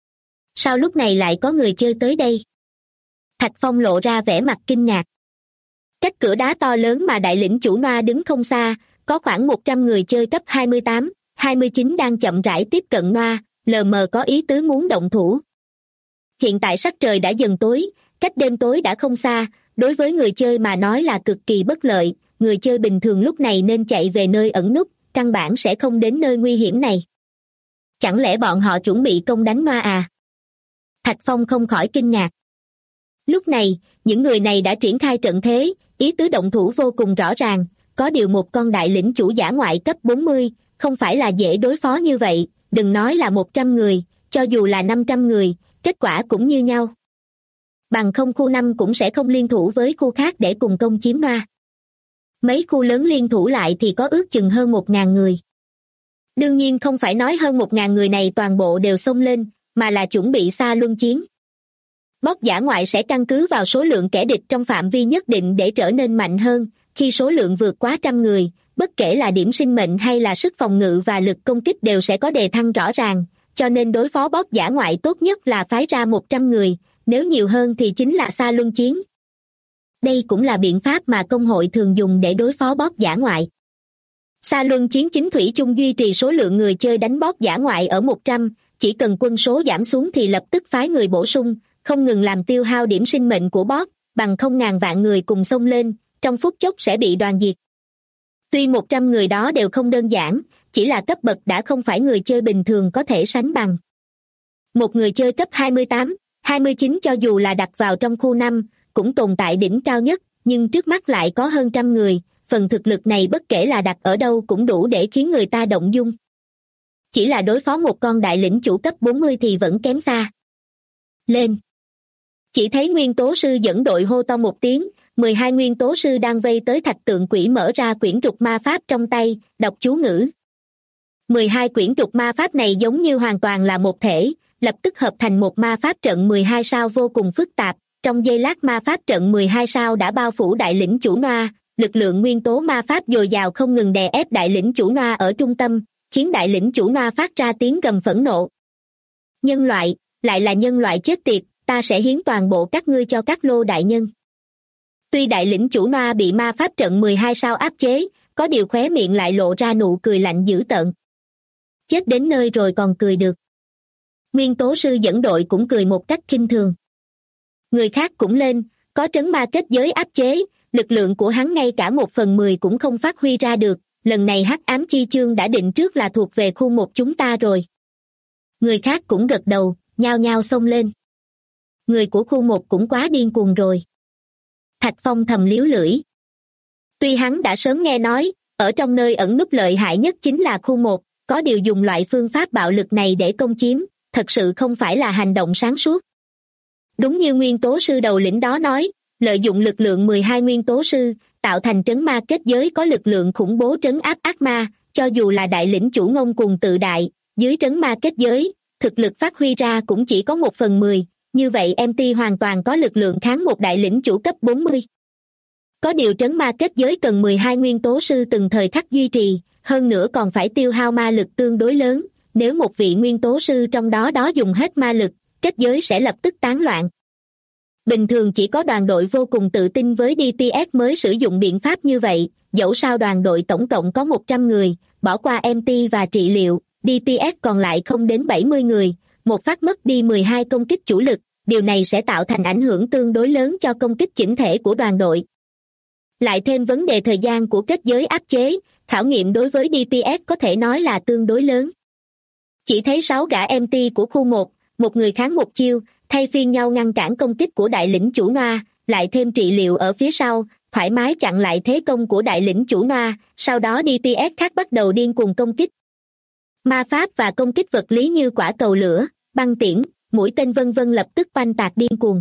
Sao lúc này lại có người chơi tới đây? Thạch Phong lộ ra vẻ mặt kinh ngạc. Cách cửa đá to lớn mà đại lĩnh chủ Noa đứng không xa, có khoảng 100 người chơi cấp 28, 29 đang chậm rãi tiếp cận Noa, lờ mờ có ý tứ muốn động thủ. Hiện tại sắc trời đã dần tối, cách đêm tối đã không xa, đối với người chơi mà nói là cực kỳ bất lợi, người chơi bình thường lúc này nên chạy về nơi ẩn núp, căn bản sẽ không đến nơi nguy hiểm này. Chẳng lẽ bọn họ chuẩn bị công đánh Noa à? Thạch Phong không khỏi kinh ngạc. Lúc này, những người này đã triển khai trận thế, ý tứ động thủ vô cùng rõ ràng, có điều một con đại lĩnh chủ giả ngoại cấp 40, không phải là dễ đối phó như vậy, đừng nói là 100 người, cho dù là 500 người, kết quả cũng như nhau. Bằng không khu 5 cũng sẽ không liên thủ với khu khác để cùng công chiếm Noa. Mấy khu lớn liên thủ lại thì có ước chừng hơn 1.000 người. Đương nhiên không phải nói hơn 1.000 người này toàn bộ đều xông lên, mà là chuẩn bị xa luân chiến. Boss giả ngoại sẽ căn cứ vào số lượng kẻ địch trong phạm vi nhất định để trở nên mạnh hơn, khi số lượng vượt quá 100 người, bất kể là điểm sinh mệnh hay là sức phòng ngự và lực công kích đều sẽ có đề thăng rõ ràng, cho nên đối phó boss giả ngoại tốt nhất là phái ra 100 người, nếu nhiều hơn thì chính là xa luân chiến. Đây cũng là biện pháp mà công hội thường dùng để đối phó boss giả ngoại. Xa luân chiến chính thủy chung duy trì số lượng người chơi đánh boss giả ngoại ở 100, chỉ cần quân số giảm xuống thì lập tức phái người bổ sung, không ngừng làm tiêu hao điểm sinh mệnh của boss, bằng không ngàn vạn người cùng xông lên, trong phút chốc sẽ bị đoàn diệt. Tuy 100 người đó đều không đơn giản, chỉ là cấp bậc đã không phải người chơi bình thường có thể sánh bằng. Một người chơi cấp 28, 29 cho dù là đặt vào trong khu 5, cũng tồn tại đỉnh cao nhất, nhưng trước mắt lại có hơn 100 người, phần thực lực này bất kể là đặt ở đâu cũng đủ để khiến người ta động dung. Chỉ là đối phó một con đại lĩnh chủ cấp 40 thì vẫn kém xa. Lên! Chỉ thấy nguyên tố sư dẫn đội hô to một tiếng, 12 nguyên tố sư đang vây tới thạch tượng quỷ mở ra quyển trục ma pháp trong tay, đọc chú ngữ. 12 quyển trục ma pháp này giống như hoàn toàn là một thể, lập tức hợp thành một ma pháp trận 12 sao vô cùng phức tạp, trong giây lát ma pháp trận 12 sao đã bao phủ đại lĩnh chủ Noa, lực lượng nguyên tố ma pháp dồi dào không ngừng đè ép đại lĩnh chủ Noa ở trung tâm, khiến đại lĩnh chủ Noa phát ra tiếng gầm phẫn nộ. Nhân loại, lại là nhân loại chết tiệt, ta sẽ hiến toàn bộ các ngươi cho các lô đại nhân. Tuy đại lĩnh chủ Noa bị ma pháp trận 12 sao áp chế, có điều khóe miệng lại lộ ra nụ cười lạnh dữ tợn. Chết đến nơi rồi còn cười được. Nguyên tố sư dẫn đội cũng cười một cách khinh thường. Người khác cũng lên, có trấn ma kết giới áp chế, lực lượng của hắn ngay cả 1/10 cũng không phát huy ra được, lần này hắc ám chi chương đã định trước là thuộc về khu 1 chúng ta rồi. Người khác cũng gật đầu, nhao nhao xông lên. Người của khu 1 cũng quá điên cuồng rồi. Thạch Phong thầm liếu lưỡi. Tuy hắn đã sớm nghe nói, ở trong nơi ẩn núp lợi hại nhất chính là khu 1, có điều dùng loại phương pháp bạo lực này để công chiếm, thật sự không phải là hành động sáng suốt. Đúng như nguyên tố sư đầu lĩnh đó nói, lợi dụng lực lượng 12 nguyên tố sư, tạo thành trấn ma kết giới có lực lượng khủng bố trấn áp ác ma, cho dù là đại lĩnh chủ ngông cuồng tự đại, dưới trấn ma kết giới, thực lực phát huy ra cũng chỉ có 1/10, như vậy MT hoàn toàn có lực lượng kháng một đại lĩnh chủ cấp 40. Có điều trấn ma kết giới cần 12 nguyên tố sư từng thời khắc duy trì, hơn nữa còn phải tiêu hao ma lực tương đối lớn, nếu một vị nguyên tố sư trong đó dùng hết ma lực, kết giới sẽ lập tức tán loạn. Bình thường chỉ có đoàn đội vô cùng tự tin với DPS mới sử dụng biện pháp như vậy, dẫu sao đoàn đội tổng cộng có 100 người, bỏ qua MT và trị liệu, DPS còn lại không đến 70 người, một phát mất đi 12 công kích chủ lực, điều này sẽ tạo thành ảnh hưởng tương đối lớn cho công kích chỉnh thể của đoàn đội. Lại thêm vấn đề thời gian của kết giới áp chế, khảo nghiệm đối với DPS có thể nói là tương đối lớn. Chỉ thấy 6 gã MT của khu 1, một người kháng một chiêu, thay phiên nhau ngăn cản công kích của đại lĩnh chủ Noa, lại thêm trị liệu ở phía sau, thoải mái chặn lại thế công của đại lĩnh chủ Noa, sau đó DPS khác bắt đầu điên cuồng công kích. Ma pháp và công kích vật lý như quả cầu lửa, băng tiễn, mũi tên vân vân lập tức oanh tạc điên cuồng.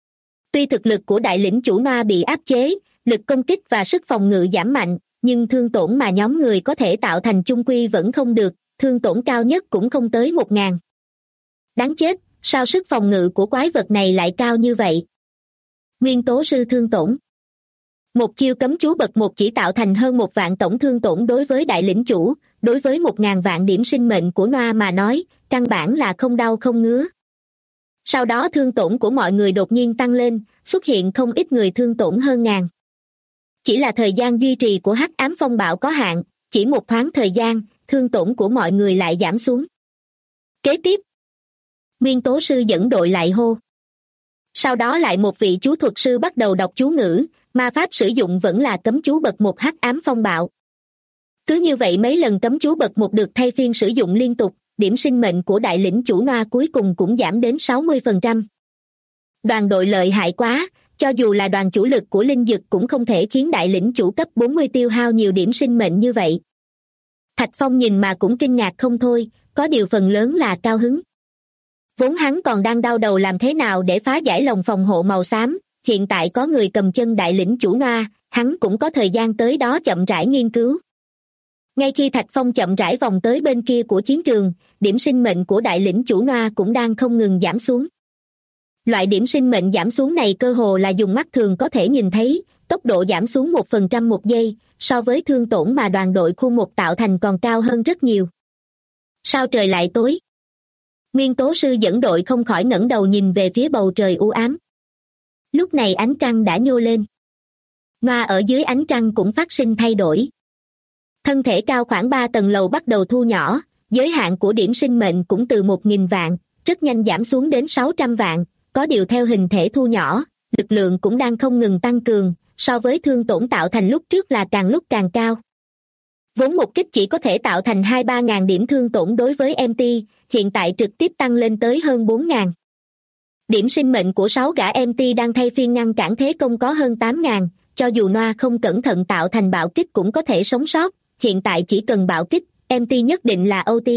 Tuy thực lực của đại lĩnh chủ Noa bị áp chế, lực công kích và sức phòng ngự giảm mạnh, nhưng thương tổn mà nhóm người có thể tạo thành chung quy vẫn không được, thương tổn cao nhất cũng không tới 1000. Đáng chết, sao sức phòng ngự của quái vật này lại cao như vậy? Nguyên tố sư thương tổn. Một chiêu cấm chú bậc 1 chỉ tạo thành hơn 1 vạn tổng thương tổn đối với đại lĩnh chủ, đối với 1000 vạn điểm sinh mệnh của Noa mà nói, căn bản là không đau không ngứa. Sau đó thương tổn của mọi người đột nhiên tăng lên, xuất hiện không ít người thương tổn hơn 1000. Chỉ là thời gian duy trì của hắc ám phong bạo có hạn, chỉ một thoáng thời gian, thương tổn của mọi người lại giảm xuống. Kế tiếp, nguyên tố sư dẫn đội lại hô. Sau đó lại một vị chú thuật sư bắt đầu đọc chú ngữ, ma pháp sử dụng vẫn là cấm chú bậc 1 hắc ám phong bạo. Cứ như vậy mấy lần cấm chú bậc 1 được thay phiên sử dụng liên tục, điểm sinh mệnh của đại lĩnh chủ Noa cuối cùng cũng giảm đến 60%. Đoàn đội lợi hại quá, cho dù là đoàn chủ lực của linh dực cũng không thể khiến đại lĩnh chủ cấp 40 tiêu hao nhiều điểm sinh mệnh như vậy. Thạch Phong nhìn mà cũng kinh ngạc không thôi, có điều phần lớn là cao hứng. Vốn hắn còn đang đau đầu làm thế nào để phá giải lồng phòng hộ màu xám, hiện tại có người cầm chân đại lĩnh chủ Noa, hắn cũng có thời gian tới đó chậm rãi nghiên cứu. Ngay khi Thạch Phong chậm rãi vòng tới bên kia của chiến trường, điểm sinh mệnh của đại lĩnh chủ Noa cũng đang không ngừng giảm xuống. Loại điểm sinh mệnh giảm xuống này cơ hồ là dùng mắt thường có thể nhìn thấy, tốc độ giảm xuống 1% một giây, so với thương tổn mà đoàn đội khu 1 tạo thành còn cao hơn rất nhiều. Sao trời lại tối? Nguyên tố sư dẫn đội không khỏi ngẩng đầu nhìn về phía bầu trời u ám. Lúc này ánh trăng đã nhô lên. Noa ở dưới ánh trăng cũng phát sinh thay đổi. Thân thể cao khoảng 3 tầng lầu bắt đầu thu nhỏ, giới hạn của điểm sinh mệnh cũng từ 1000 vạn, rất nhanh giảm xuống đến 600 vạn, có điều theo hình thể thu nhỏ, lực lượng cũng đang không ngừng tăng cường, so với thương tổn tạo thành lúc trước là càng lúc càng cao. Vốn một kích chỉ có thể tạo thành 2-3 ngàn điểm thương tổn đối với MT, hiện tại trực tiếp tăng lên tới hơn 4.000. Điểm sinh mệnh của 6 gã MT đang thay phiên ngăn cản thế công có hơn 8.000, cho dù Noa không cẩn thận tạo thành bạo kích cũng có thể sống sót, hiện tại chỉ cần bạo kích, MT nhất định là OT.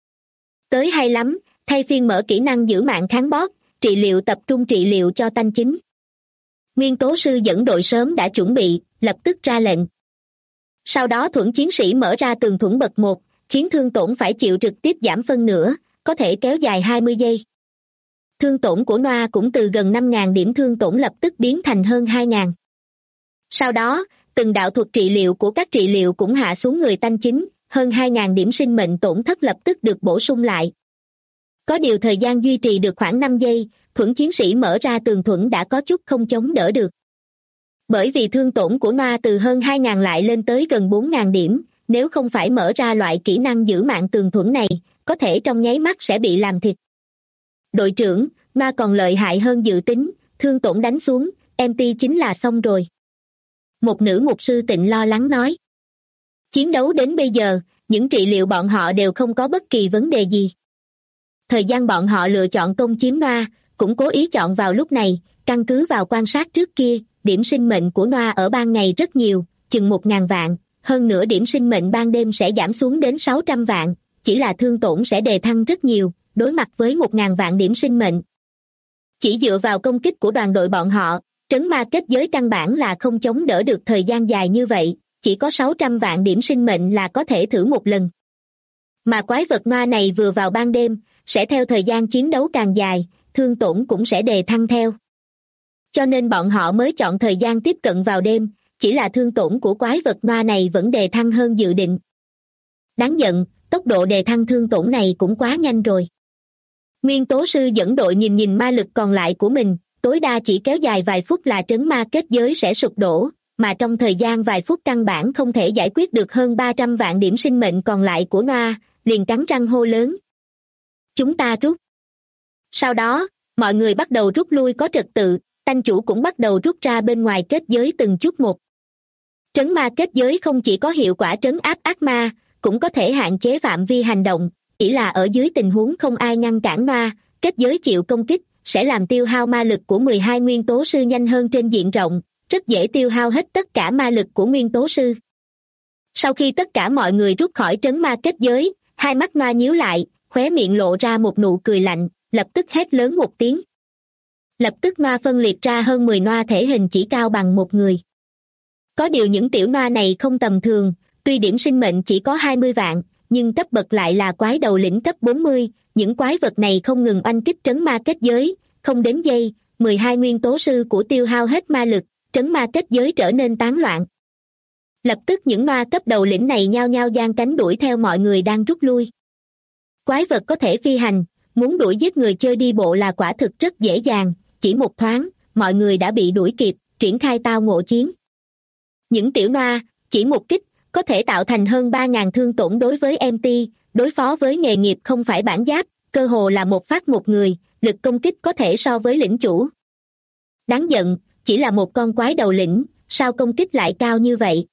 Tới hay lắm, thay phiên mở kỹ năng giữ mạng kháng boss, trị liệu tập trung trị liệu cho tanh chính. Nguyên tố sư dẫn đội sớm đã chuẩn bị, lập tức ra lệnh. Sau đó thuẫn chiến sĩ mở ra tường thuẫn bậc 1, khiến thương tổn phải chịu trực tiếp giảm phân nửa, có thể kéo dài 20 giây. Thương tổn của Noa cũng từ gần 5.000 điểm thương tổn lập tức biến thành hơn 2.000. Sau đó, từng đạo thuật trị liệu của các trị liệu cũng hạ xuống người tanh chính, hơn 2.000 điểm sinh mệnh tổn thất lập tức được bổ sung lại. Có điều thời gian duy trì được khoảng 5 giây, thuẫn chiến sĩ mở ra tường thuẫn đã có chút không chống đỡ được. Bởi vì thương tổn của Noa từ hơn 2.000 lại lên tới gần 4.000 điểm, nếu không phải mở ra loại kỹ năng giữ mạng tường thuẫn này, có thể trong nháy mắt sẽ bị làm thịt. Đội trưởng, Noa còn lợi hại hơn dự tính, thương tổn đánh xuống, MT chính là xong rồi. Một nữ mục sư Tịnh lo lắng nói. Chiến đấu đến bây giờ, những trị liệu bọn họ đều không có bất kỳ vấn đề gì. Thời gian bọn họ lựa chọn công chiếm Noa, cũng cố ý chọn vào lúc này, căn cứ vào quan sát trước kia, điểm sinh mệnh của Noa ở ban ngày rất nhiều, chừng 1.000 vạn, hơn nữa điểm sinh mệnh ban đêm sẽ giảm xuống đến 600 vạn, chỉ là thương tổn sẽ đề thăng rất nhiều, đối mặt với 1.000 vạn điểm sinh mệnh. Chỉ dựa vào công kích của đoàn đội bọn họ, trấn ma kết giới căn bản là không chống đỡ được thời gian dài như vậy, chỉ có 600 vạn điểm sinh mệnh là có thể thử một lần. Mà quái vật Noa này vừa vào ban đêm, sẽ theo thời gian chiến đấu càng dài, thương tổn cũng sẽ đề thăng theo. Cho nên bọn họ mới chọn thời gian tiếp cận vào đêm, chỉ là thương tổn của quái vật Noa này vẫn đề thăng hơn dự định. Đáng giận, tốc độ đề thăng thương tổn này cũng quá nhanh rồi. Nguyên tố sư dẫn đội nhìn ma lực còn lại của mình, tối đa chỉ kéo dài vài phút là trấn ma kết giới sẽ sụp đổ, mà trong thời gian vài phút căn bản không thể giải quyết được hơn 300 vạn điểm sinh mệnh còn lại của Noa, liền cắn răng hô lớn. Chúng ta rút. Sau đó, mọi người bắt đầu rút lui có trật tự, tanh chủ cũng bắt đầu rút ra bên ngoài kết giới từng chút một. Trấn ma kết giới không chỉ có hiệu quả trấn áp ác ma, cũng có thể hạn chế phạm vi hành động, chỉ là ở dưới tình huống không ai ngăn cản Noa, kết giới chịu công kích, sẽ làm tiêu hao ma lực của 12 nguyên tố sư nhanh hơn trên diện rộng, rất dễ tiêu hao hết tất cả ma lực của nguyên tố sư. Sau khi tất cả mọi người rút khỏi trấn ma kết giới, hai mắt Noa nhíu lại, khóe miệng lộ ra một nụ cười lạnh, lập tức hét lớn một tiếng. Lập tức Noa phân liệt ra hơn 10 Noa thể hình chỉ cao bằng một người. Có điều những tiểu Noa này không tầm thường, tuy điểm sinh mệnh chỉ có 20 vạn, nhưng cấp bậc lại là quái đầu lĩnh cấp 40, những quái vật này không ngừng oanh kích trấn ma kết giới, không đến giây, 12 nguyên tố sư của tiêu hao hết ma lực, trấn ma kết giới trở nên tán loạn. Lập tức những Noa cấp đầu lĩnh này nhao nhao giang cánh đuổi theo mọi người đang rút lui. Quái vật có thể phi hành, muốn đuổi giết người chơi đi bộ là quả thực rất dễ dàng, chỉ một thoáng, mọi người đã bị đuổi kịp, triển khai tao ngộ chiến. Những tiểu Noa, chỉ một kích, có thể tạo thành hơn 3.000 thương tổn đối với MT, đối phó với nghề nghiệp không phải bản giáp, cơ hồ là một phát một người, lực công kích có thể so với lĩnh chủ. Đáng giận, chỉ là một con quái đầu lĩnh, sao công kích lại cao như vậy?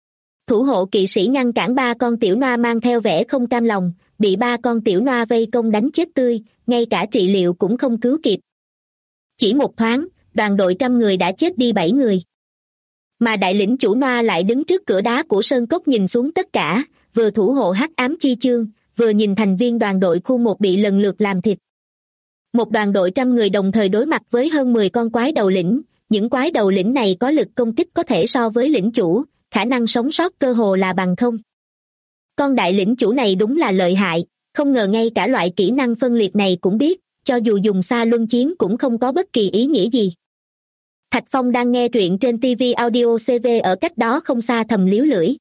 Thủ hộ kỵ sĩ ngăn cản 3 con tiểu Noa mang theo vẻ không cam lòng, bị 3 con tiểu Noa vây công đánh chết tươi, ngay cả trị liệu cũng không cứu kịp. Chỉ một thoáng, đoàn đội 100 người đã chết đi 7 người. Mà đại lĩnh chủ Noa lại đứng trước cửa đá của sơn cốc nhìn xuống tất cả, vừa thủ hộ hắc ám chi chương, vừa nhìn thành viên đoàn đội khu 1 bị lần lượt làm thịt. Một đoàn đội 100 người đồng thời đối mặt với hơn 10 con quái đầu lĩnh, những quái đầu lĩnh này có lực công kích có thể so với lĩnh chủ, khả năng sống sót cơ hồ là bằng không. Con đại lĩnh chủ này đúng là lợi hại, không ngờ ngay cả loại kỹ năng phân liệt này cũng biết, cho dù dùng xa luân chiến cũng không có bất kỳ ý nghĩa gì. Thạch Phong đang nghe truyện trên TV Audio CV ở cách đó không xa thầm líu lưỡi.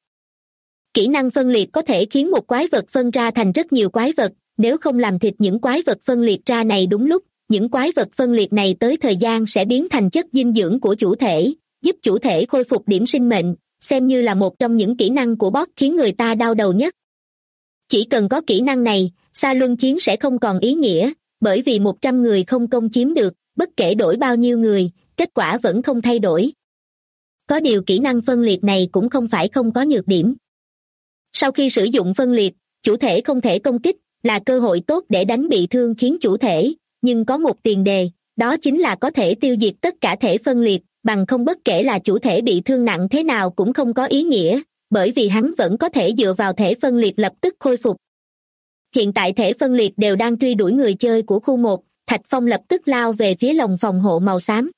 Kỹ năng phân liệt có thể khiến một quái vật phân ra thành rất nhiều quái vật, nếu không làm thịt những quái vật phân liệt ra này đúng lúc, những quái vật phân liệt này tới thời gian sẽ biến thành chất dinh dưỡng của chủ thể, giúp chủ thể khôi phục điểm sinh mệnh, xem như là một trong những kỹ năng của boss khiến người ta đau đầu nhất. Chỉ cần có kỹ năng này, xa luân chiến sẽ không còn ý nghĩa, bởi vì 100 người không công chiếm được, bất kể đổi bao nhiêu người, kết quả vẫn không thay đổi. Có điều kỹ năng phân liệt này cũng không phải không có nhược điểm. Sau khi sử dụng phân liệt, chủ thể không thể công kích, là cơ hội tốt để đánh bị thương khiến chủ thể, nhưng có một tiền đề, đó chính là có thể tiêu diệt tất cả thể phân liệt, bằng không bất kể là chủ thể bị thương nặng thế nào cũng không có ý nghĩa, bởi vì hắn vẫn có thể dựa vào thể phân liệt lập tức khôi phục. Hiện tại thể phân liệt đều đang truy đuổi người chơi của khu 1, Thạch Phong lập tức lao về phía lồng phòng hộ màu xám.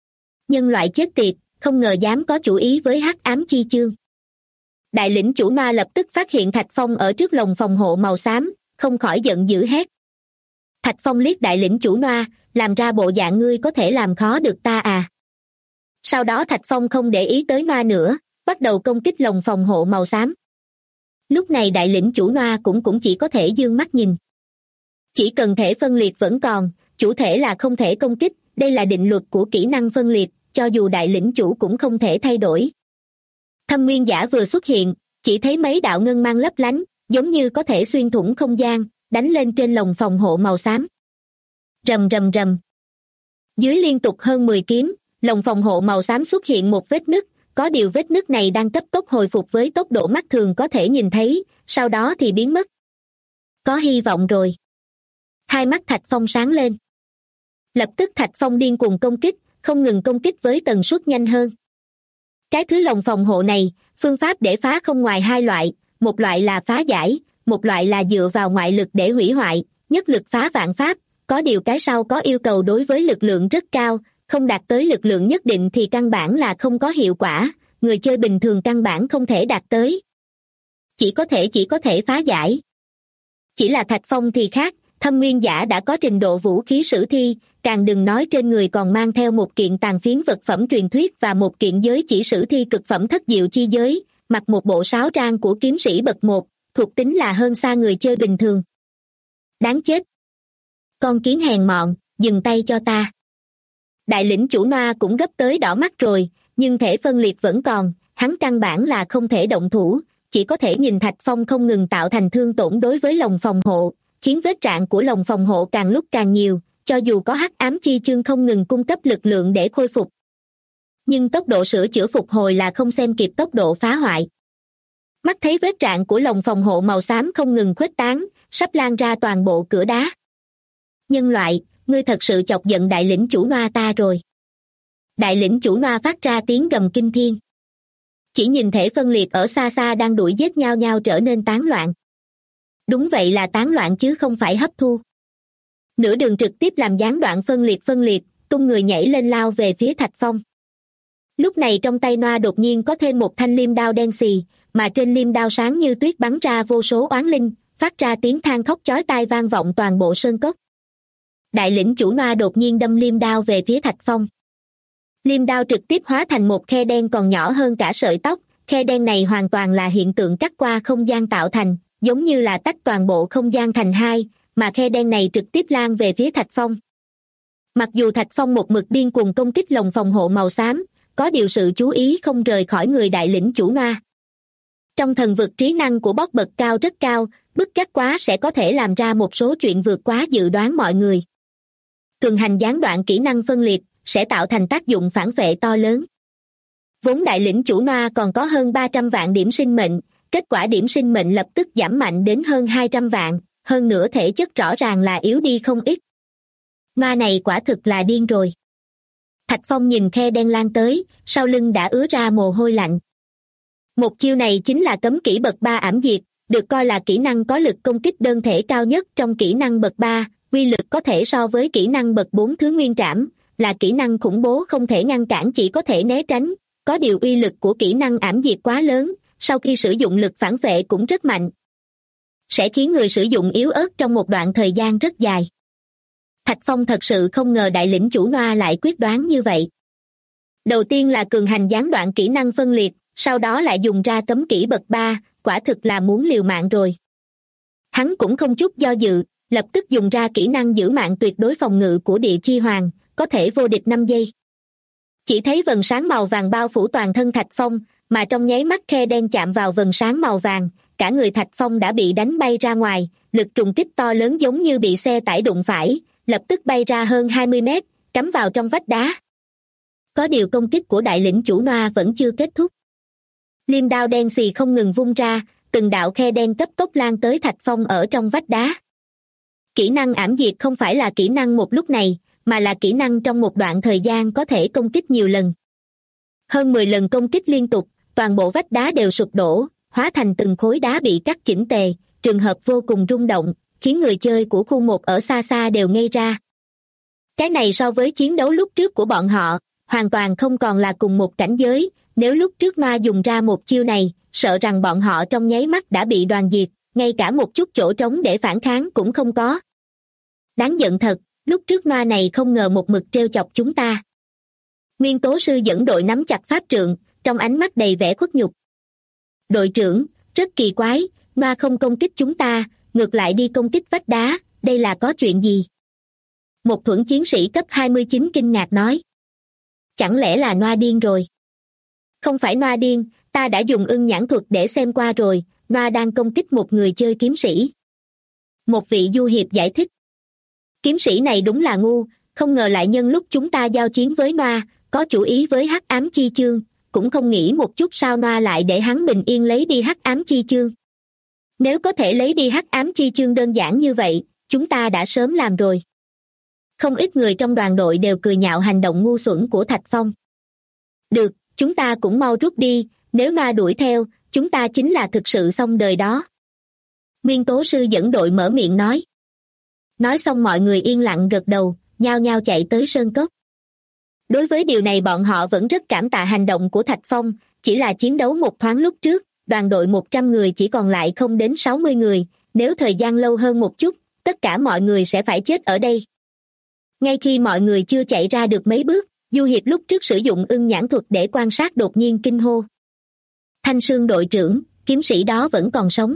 Nhân loại chết tiệt, không ngờ dám có chủ ý với hắc ám chi chương. Đại lĩnh chủ Noa lập tức phát hiện Thạch Phong ở trước lồng phòng hộ màu xám, không khỏi giận dữ hét. Thạch Phong liếc đại lĩnh chủ Noa, làm ra bộ dạng ngươi có thể làm khó được ta à. Sau đó Thạch Phong không để ý tới Noa nữa, bắt đầu công kích lồng phòng hộ màu xám. Lúc này đại lĩnh chủ Noa cũng chỉ có thể dương mắt nhìn. Chỉ cần thể phân liệt vẫn còn, chủ thể là không thể công kích, đây là định luật của kỹ năng phân liệt, cho dù đại lĩnh chủ cũng không thể thay đổi. Thâm nguyên giả vừa xuất hiện, chỉ thấy mấy đạo ngân mang lấp lánh, giống như có thể xuyên thủng không gian, đánh lên trên lồng phòng hộ màu xám. Rầm rầm rầm. Dưới liên tục hơn 10 kiếm, lồng phòng hộ màu xám xuất hiện một vết nứt, có điều vết nứt này đang cấp tốc hồi phục với tốc độ mắt thường có thể nhìn thấy, sau đó thì biến mất. Có hy vọng rồi. Hai mắt Thạch Phong sáng lên. Lập tức Thạch Phong điên cuồng công kích, không ngừng công kích với tần suất nhanh hơn. Cái thứ lồng phòng hộ này, phương pháp để phá không ngoài hai loại, một loại là phá giải, một loại là dựa vào ngoại lực để hủy hoại, nhất lực phá vạn pháp, có điều cái sau có yêu cầu đối với lực lượng rất cao, không đạt tới lực lượng nhất định thì căn bản là không có hiệu quả, người chơi bình thường căn bản không thể đạt tới. Chỉ có thể phá giải. Chỉ là Thạch Phong thì khác, thâm nguyên giả đã có trình độ vũ khí sử thi, càng đừng nói trên người còn mang theo một kiện tàn phiến vật phẩm truyền thuyết và một kiện giới chỉ sử thi cực phẩm thất diệu chi giới, mặc một bộ sáo trang của kiếm sĩ bậc 1, thuộc tính là hơn xa người chơi bình thường. Đáng chết. Con kiến hèn mọn, dừng tay cho ta. Đại lĩnh chủ Noa cũng gấp tới đỏ mắt rồi, nhưng thể phân liệt vẫn còn, hắn căn bản là không thể động thủ, chỉ có thể nhìn Thạch Phong không ngừng tạo thành thương tổn đối với lồng phòng hộ, khiến vết rạn của lồng phòng hộ càng lúc càng nhiều, cho dù có hắc ám chi chương không ngừng cung cấp lực lượng để khôi phục. Nhưng tốc độ sửa chữa phục hồi là không xem kịp tốc độ phá hoại. Mắt thấy vết rạn của lồng phòng hộ màu xám không ngừng khuếch tán, sắp lan ra toàn bộ cửa đá. Nhân loại, ngươi thật sự chọc giận đại lĩnh chủ Noa ta rồi. Đại lĩnh chủ Noa phát ra tiếng gầm kinh thiên. Chỉ nhìn thể phân liệt ở xa xa đang đuổi giết nhau nhau trở nên tán loạn. Đúng vậy là tán loạn chứ không phải hấp thu. Nửa đường trực tiếp làm gián đoạn phân liệt, tung người nhảy lên lao về phía Thạch Phong. Lúc này trong tay Noa đột nhiên có thêm một thanh liêm đao đen xì, mà trên liêm đao sáng như tuyết bắn ra vô số oán linh, phát ra tiếng than khóc chói tai vang vọng toàn bộ sơn cốc. Đại lĩnh chủ Noa đột nhiên đâm liêm đao về phía Thạch Phong. Liêm đao trực tiếp hóa thành một khe đen còn nhỏ hơn cả sợi tóc, khe đen này hoàn toàn là hiện tượng cắt qua không gian tạo thành, giống như là tách toàn bộ không gian thành hai, mà khe đen này trực tiếp lan về phía Thạch Phong. Mặc dù Thạch Phong một mực điên cuồng công kích lồng phòng hộ màu xám, có điều sự chú ý không rời khỏi người đại lĩnh chủ Noa. Trong thần vực trí năng của bot bậc cao rất cao, bức cắt quá sẽ có thể làm ra một số chuyện vượt quá dự đoán mọi người. Cường hành gián đoạn kỹ năng phân liệt sẽ tạo thành tác dụng phản vệ to lớn. Vốn đại lĩnh chủ Noa còn có hơn 300 vạn điểm sinh mệnh, kết quả điểm sinh mệnh lập tức giảm mạnh đến hơn 200 vạn, hơn nữa thể chất rõ ràng là yếu đi không ít. Noa này quả thực là điên rồi. Thạch Phong nhìn khe đen lan tới, sau lưng đã ứa ra mồ hôi lạnh. Một chiêu này chính là cấm kỹ bậc 3 ảm diệt, được coi là kỹ năng có lực công kích đơn thể cao nhất trong kỹ năng bậc 3, uy lực có thể so với kỹ năng bậc 4 Thứ Nguyên Trảm, là kỹ năng khủng bố không thể ngăn cản chỉ có thể né tránh, có điều uy lực của kỹ năng ảm diệt quá lớn, sau khi sử dụng lực phản vệ cũng rất mạnh. Sẽ khiến người sử dụng yếu ớt trong một đoạn thời gian rất dài. Thạch Phong thật sự không ngờ đại lĩnh chủ Noa lại quyết đoán như vậy. Đầu tiên là cường hành gián đoạn kỹ năng phân liệt, sau đó lại dùng ra cấm kỹ bậc 3, quả thực là muốn liều mạng rồi. Hắn cũng không chút do dự, lập tức dùng ra kỹ năng giữ mạng tuyệt đối phòng ngự của địa chi hoàng, có thể vô địch 5 giây. Chỉ thấy vầng sáng màu vàng bao phủ toàn thân Thạch Phong, mà trong nháy mắt khe đen chạm vào vầng sáng màu vàng, cả người Thạch Phong đã bị đánh bay ra ngoài, lực trùng kích to lớn giống như bị xe tải đụng phải, lập tức bay ra hơn 20 mét, cắm vào trong vách đá. Có điều công kích của đại lĩnh chủ Noa vẫn chưa kết thúc. Liêm đao đen xì không ngừng vung ra, từng đạo khe đen cấp tốc lan tới Thạch Phong ở trong vách đá. Kỹ năng ảm diệt không phải là kỹ năng một lúc này, mà là kỹ năng trong một đoạn thời gian có thể công kích nhiều lần. Hơn 10 lần công kích liên tục, toàn bộ vách đá đều sụp đổ, hóa thành từng khối đá bị cắt chỉnh tề, trường hợp vô cùng rung động, khiến người chơi của khu 1 ở xa xa đều ngây ra. Cái này so với chiến đấu lúc trước của bọn họ, hoàn toàn không còn là cùng một cảnh giới, nếu lúc trước Noa dùng ra một chiêu này, sợ rằng bọn họ trong nháy mắt đã bị đoàn diệt, ngay cả một chút chỗ trống để phản kháng cũng không có. Đáng giận thật, lúc trước Noa này không ngờ một mực trêu chọc chúng ta. Nguyên tố sư dẫn đội nắm chặt pháp trượng, trong ánh mắt đầy vẻ khuất nhục. Đội trưởng, rất kỳ quái, Noa không công kích chúng ta, ngược lại đi công kích vách đá, đây là có chuyện gì? Một thuẫn chiến sĩ cấp 29 kinh ngạc nói. Chẳng lẽ là Noa điên rồi? Không phải Noa điên, ta đã dùng ưng nhãn thuật để xem qua rồi, Noa đang công kích một người chơi kiếm sĩ. Một vị du hiệp giải thích. Kiếm sĩ này đúng là ngu, không ngờ lại nhân lúc chúng ta giao chiến với Noa, có chủ ý với hắc ám chi chương, cũng không nghĩ một chút sao Noa lại để hắn bình yên lấy đi hắc ám chi chương. Nếu có thể lấy đi hắc ám chi chương đơn giản như vậy, chúng ta đã sớm làm rồi. Không ít người trong đoàn đội đều cười nhạo hành động ngu xuẩn của Thạch Phong. Được, chúng ta cũng mau rút đi, nếu Noa đuổi theo, chúng ta chính là thực sự xong đời đó. Nguyên tố sư dẫn đội mở miệng nói. Nói xong mọi người yên lặng gật đầu, nhao nhao chạy tới sơn cốc. Đối với điều này bọn họ vẫn rất cảm tạ hành động của Thạch Phong, chỉ là chiến đấu một thoáng lúc trước, đoàn đội 100 người chỉ còn lại không đến 60 người, nếu thời gian lâu hơn một chút, tất cả mọi người sẽ phải chết ở đây. Ngay khi mọi người chưa chạy ra được mấy bước, du hiệp lúc trước sử dụng ưng nhãn thuật để quan sát đột nhiên kinh hô. Thanh Sương đội trưởng, kiếm sĩ đó vẫn còn sống.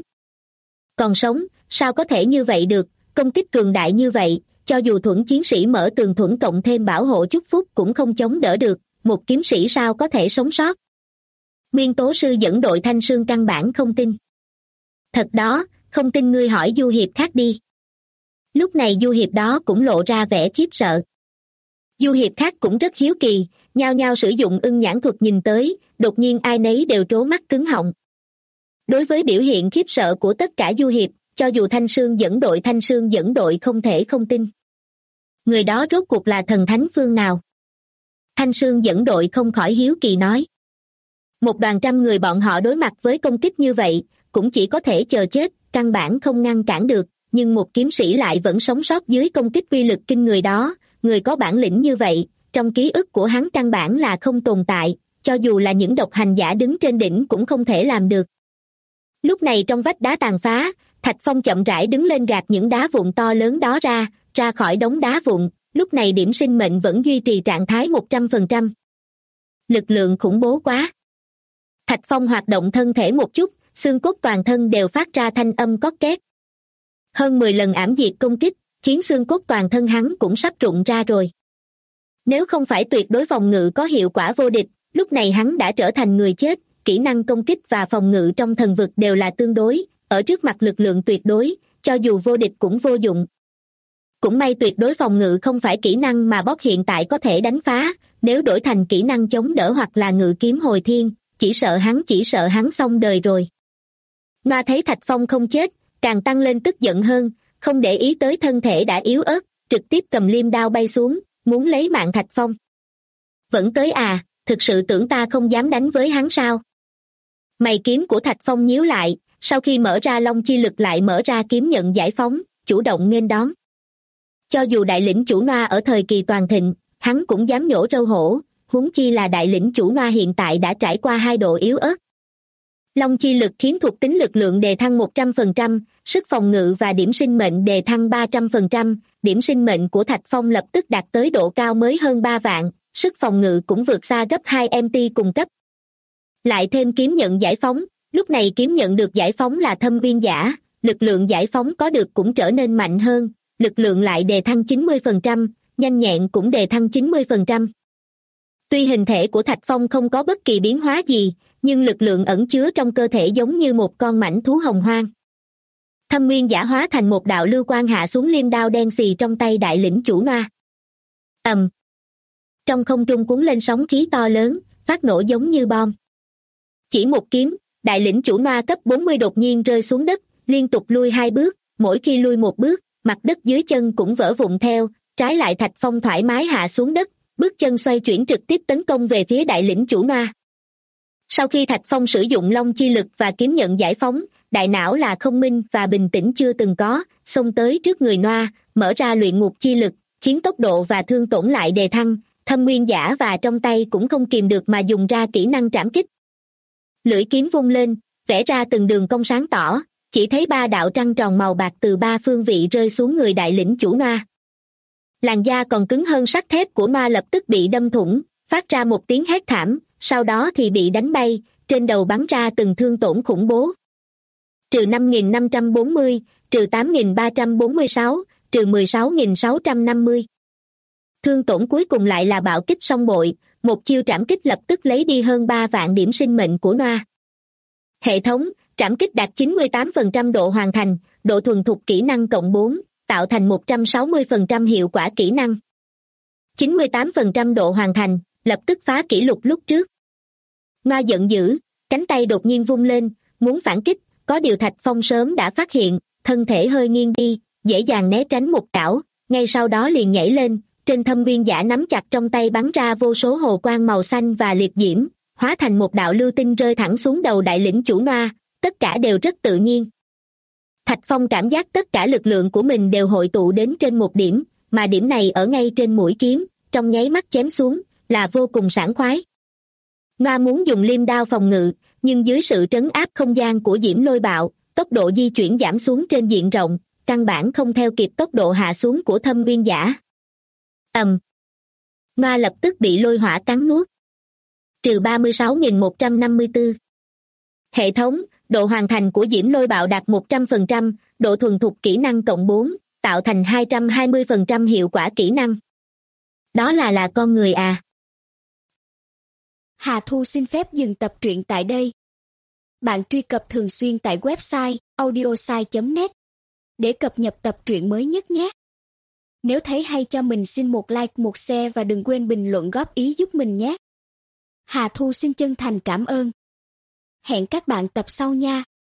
Còn sống, sao có thể như vậy được, công kích cường đại như vậy, cho dù thuẫn chiến sĩ mở tường thuẫn cộng thêm bảo hộ chúc phúc cũng không chống đỡ được, một kiếm sĩ sao có thể sống sót? Nguyên tố sư dẫn đội Thanh Sương căn bản không tin. Thật đó, không tin ngươi hỏi du hiệp khác đi. Lúc này du hiệp đó cũng lộ ra vẻ khiếp sợ. Du hiệp khác cũng rất hiếu kỳ, nhao nhao sử dụng ưng nhãn thuật nhìn tới, đột nhiên ai nấy đều trố mắt cứng họng. Đối với biểu hiện khiếp sợ của tất cả du hiệp, cho dù Thanh Sương dẫn đội không thể không tin. Người đó rốt cuộc là thần thánh phương nào? Thanh Sương dẫn đội không khỏi hiếu kỳ nói. Một đoàn trăm người bọn họ đối mặt với công kích như vậy, cũng chỉ có thể chờ chết, căn bản không ngăn cản được, nhưng một kiếm sĩ lại vẫn sống sót dưới công kích uy lực kinh người đó. Người có bản lĩnh như vậy, trong ký ức của hắn căn bản là không tồn tại, cho dù là những độc hành giả đứng trên đỉnh cũng không thể làm được. Lúc này trong vách đá tàn phá, Thạch Phong chậm rãi đứng lên gạt những đá vụn to lớn đó ra khỏi đống đá vụn. Lúc này điểm sinh mệnh vẫn duy trì trạng thái 100%. Lực lượng khủng bố quá. Thạch Phong hoạt động thân thể một chút, xương cốt toàn thân đều phát ra thanh âm cót két. Hơn 10 lần ảm diệt công kích, khiến xương cốt toàn thân hắn cũng sắp rụng ra rồi. Nếu không phải tuyệt đối phòng ngự có hiệu quả vô địch, lúc này hắn đã trở thành người chết. Kỹ năng công kích và phòng ngự trong thần vực đều là tương đối, ở trước mặt lực lượng tuyệt đối, cho dù vô địch cũng vô dụng. Cũng may tuyệt đối phòng ngự không phải kỹ năng mà boss hiện tại có thể đánh phá, nếu đổi thành kỹ năng chống đỡ hoặc là ngự kiếm hồi thiên, chỉ sợ hắn xong đời rồi. Noa thấy Thạch Phong không chết, càng tăng lên tức giận hơn, không để ý tới thân thể đã yếu ớt, trực tiếp cầm liêm đao bay xuống, muốn lấy mạng Thạch Phong. Vẫn tới à, thực sự tưởng ta không dám đánh với hắn sao? Mày kiếm của Thạch Phong nhíu lại, sau khi mở ra long chi lực lại mở ra kiếm nhận giải phóng, chủ động nghênh đón. Cho dù đại lĩnh chủ Noa ở thời kỳ toàn thịnh, hắn cũng dám nhổ râu hổ, huống chi là đại lĩnh chủ Noa hiện tại đã trải qua 2 độ yếu ớt. Long chi lực khiến thuộc tính lực lượng đề thăng 100%, sức phòng ngự và điểm sinh mệnh đề thăng 300%, điểm sinh mệnh của Thạch Phong lập tức đạt tới độ cao mới hơn 3 vạn, sức phòng ngự cũng vượt xa gấp 2 MT cùng cấp. Lại thêm kiếm nhận giải phóng, lúc này kiếm nhận được giải phóng là thâm viên giả, lực lượng giải phóng có được cũng trở nên mạnh hơn, lực lượng lại đề thăng 90%, nhanh nhẹn cũng đề thăng 90%. Tuy hình thể của Thạch Phong không có bất kỳ biến hóa gì, nhưng lực lượng ẩn chứa trong cơ thể giống như một con mãnh thú hồng hoang. Thâm nguyên giả hóa thành một đạo lưu quang hạ xuống liêm đao đen xì trong tay đại lĩnh chủ Noa. Trong không trung cuốn lên sóng khí to lớn, phát nổ giống như bom. Chỉ một kiếm, đại lĩnh chủ Noa cấp 40 đột nhiên rơi xuống đất, liên tục lui 2 bước, mỗi khi lui 1 bước, mặt đất dưới chân cũng vỡ vụn theo, trái lại Thạch Phong thoải mái hạ xuống đất, bước chân xoay chuyển trực tiếp tấn công về phía đại lĩnh chủ Noa. Sau khi Thạch Phong sử dụng long chi lực và kiếm nhận giải phóng, đại não là thông minh và bình tĩnh chưa từng có, xông tới trước người Noa, mở ra luyện ngục chi lực, khiến tốc độ và thương tổn lại đề thăng, thâm nguyên giả và trong tay cũng không kìm được mà dùng ra kỹ năng trảm kích. Lưỡi kiếm vung lên, vẽ ra từng đường cong sáng tỏ, chỉ thấy 3 đạo trăng tròn màu bạc từ 3 phương vị rơi xuống người đại lĩnh chủ Noa. Làn da còn cứng hơn sắt thép của Noa lập tức bị đâm thủng, phát ra một tiếng hét thảm, sau đó thì bị đánh bay, trên đầu bắn ra từng thương tổn khủng bố. Trừ 5.540, trừ 8.346, trừ 16.650. Thương tổn cuối cùng lại là bạo kích song bội, một chiêu trảm kích lập tức lấy đi hơn 3 vạn điểm sinh mệnh của Noa. Hệ thống, trảm kích đạt 98% độ hoàn thành, độ thuần thục kỹ năng cộng 4, tạo thành 160% hiệu quả kỹ năng. 98% độ hoàn thành, lập tức phá kỷ lục lúc trước. Noa giận dữ, cánh tay đột nhiên vung lên, muốn phản kích, có điều Thạch Phong sớm đã phát hiện, thân thể hơi nghiêng đi, dễ dàng né tránh một chảo, ngay sau đó liền nhảy lên, trên thâm nguyên giả nắm chặt trong tay bắn ra vô số hồ quang màu xanh và liệt diễm, hóa thành một đạo lưu tinh rơi thẳng xuống đầu đại lĩnh chủ Noa, tất cả đều rất tự nhiên. Thạch Phong cảm giác tất cả lực lượng của mình đều hội tụ đến trên một điểm, mà điểm này ở ngay trên mũi kiếm, trong nháy mắt chém xuống, là vô cùng sảng khoái. Noa muốn dùng liêm đao phòng ngự, nhưng dưới sự trấn áp không gian của diễm lôi bạo, tốc độ di chuyển giảm xuống trên diện rộng, căn bản không theo kịp tốc độ hạ xuống của thâm nguyên giả. Noa lập tức bị lôi hỏa cắn nuốt. Trừ 36.154. Hệ thống, độ hoàn thành của diễm lôi bạo đạt 100%, độ thuần thục kỹ năng cộng 4, tạo thành 220% hiệu quả kỹ năng. Đó là con người à? Hà Thu xin phép dừng tập truyện tại đây. Bạn truy cập thường xuyên tại website audiosai.net để cập nhật tập truyện mới nhất nhé. Nếu thấy hay cho mình xin một like, một share và đừng quên bình luận góp ý giúp mình nhé. Hà Thu xin chân thành cảm ơn. Hẹn các bạn tập sau nha.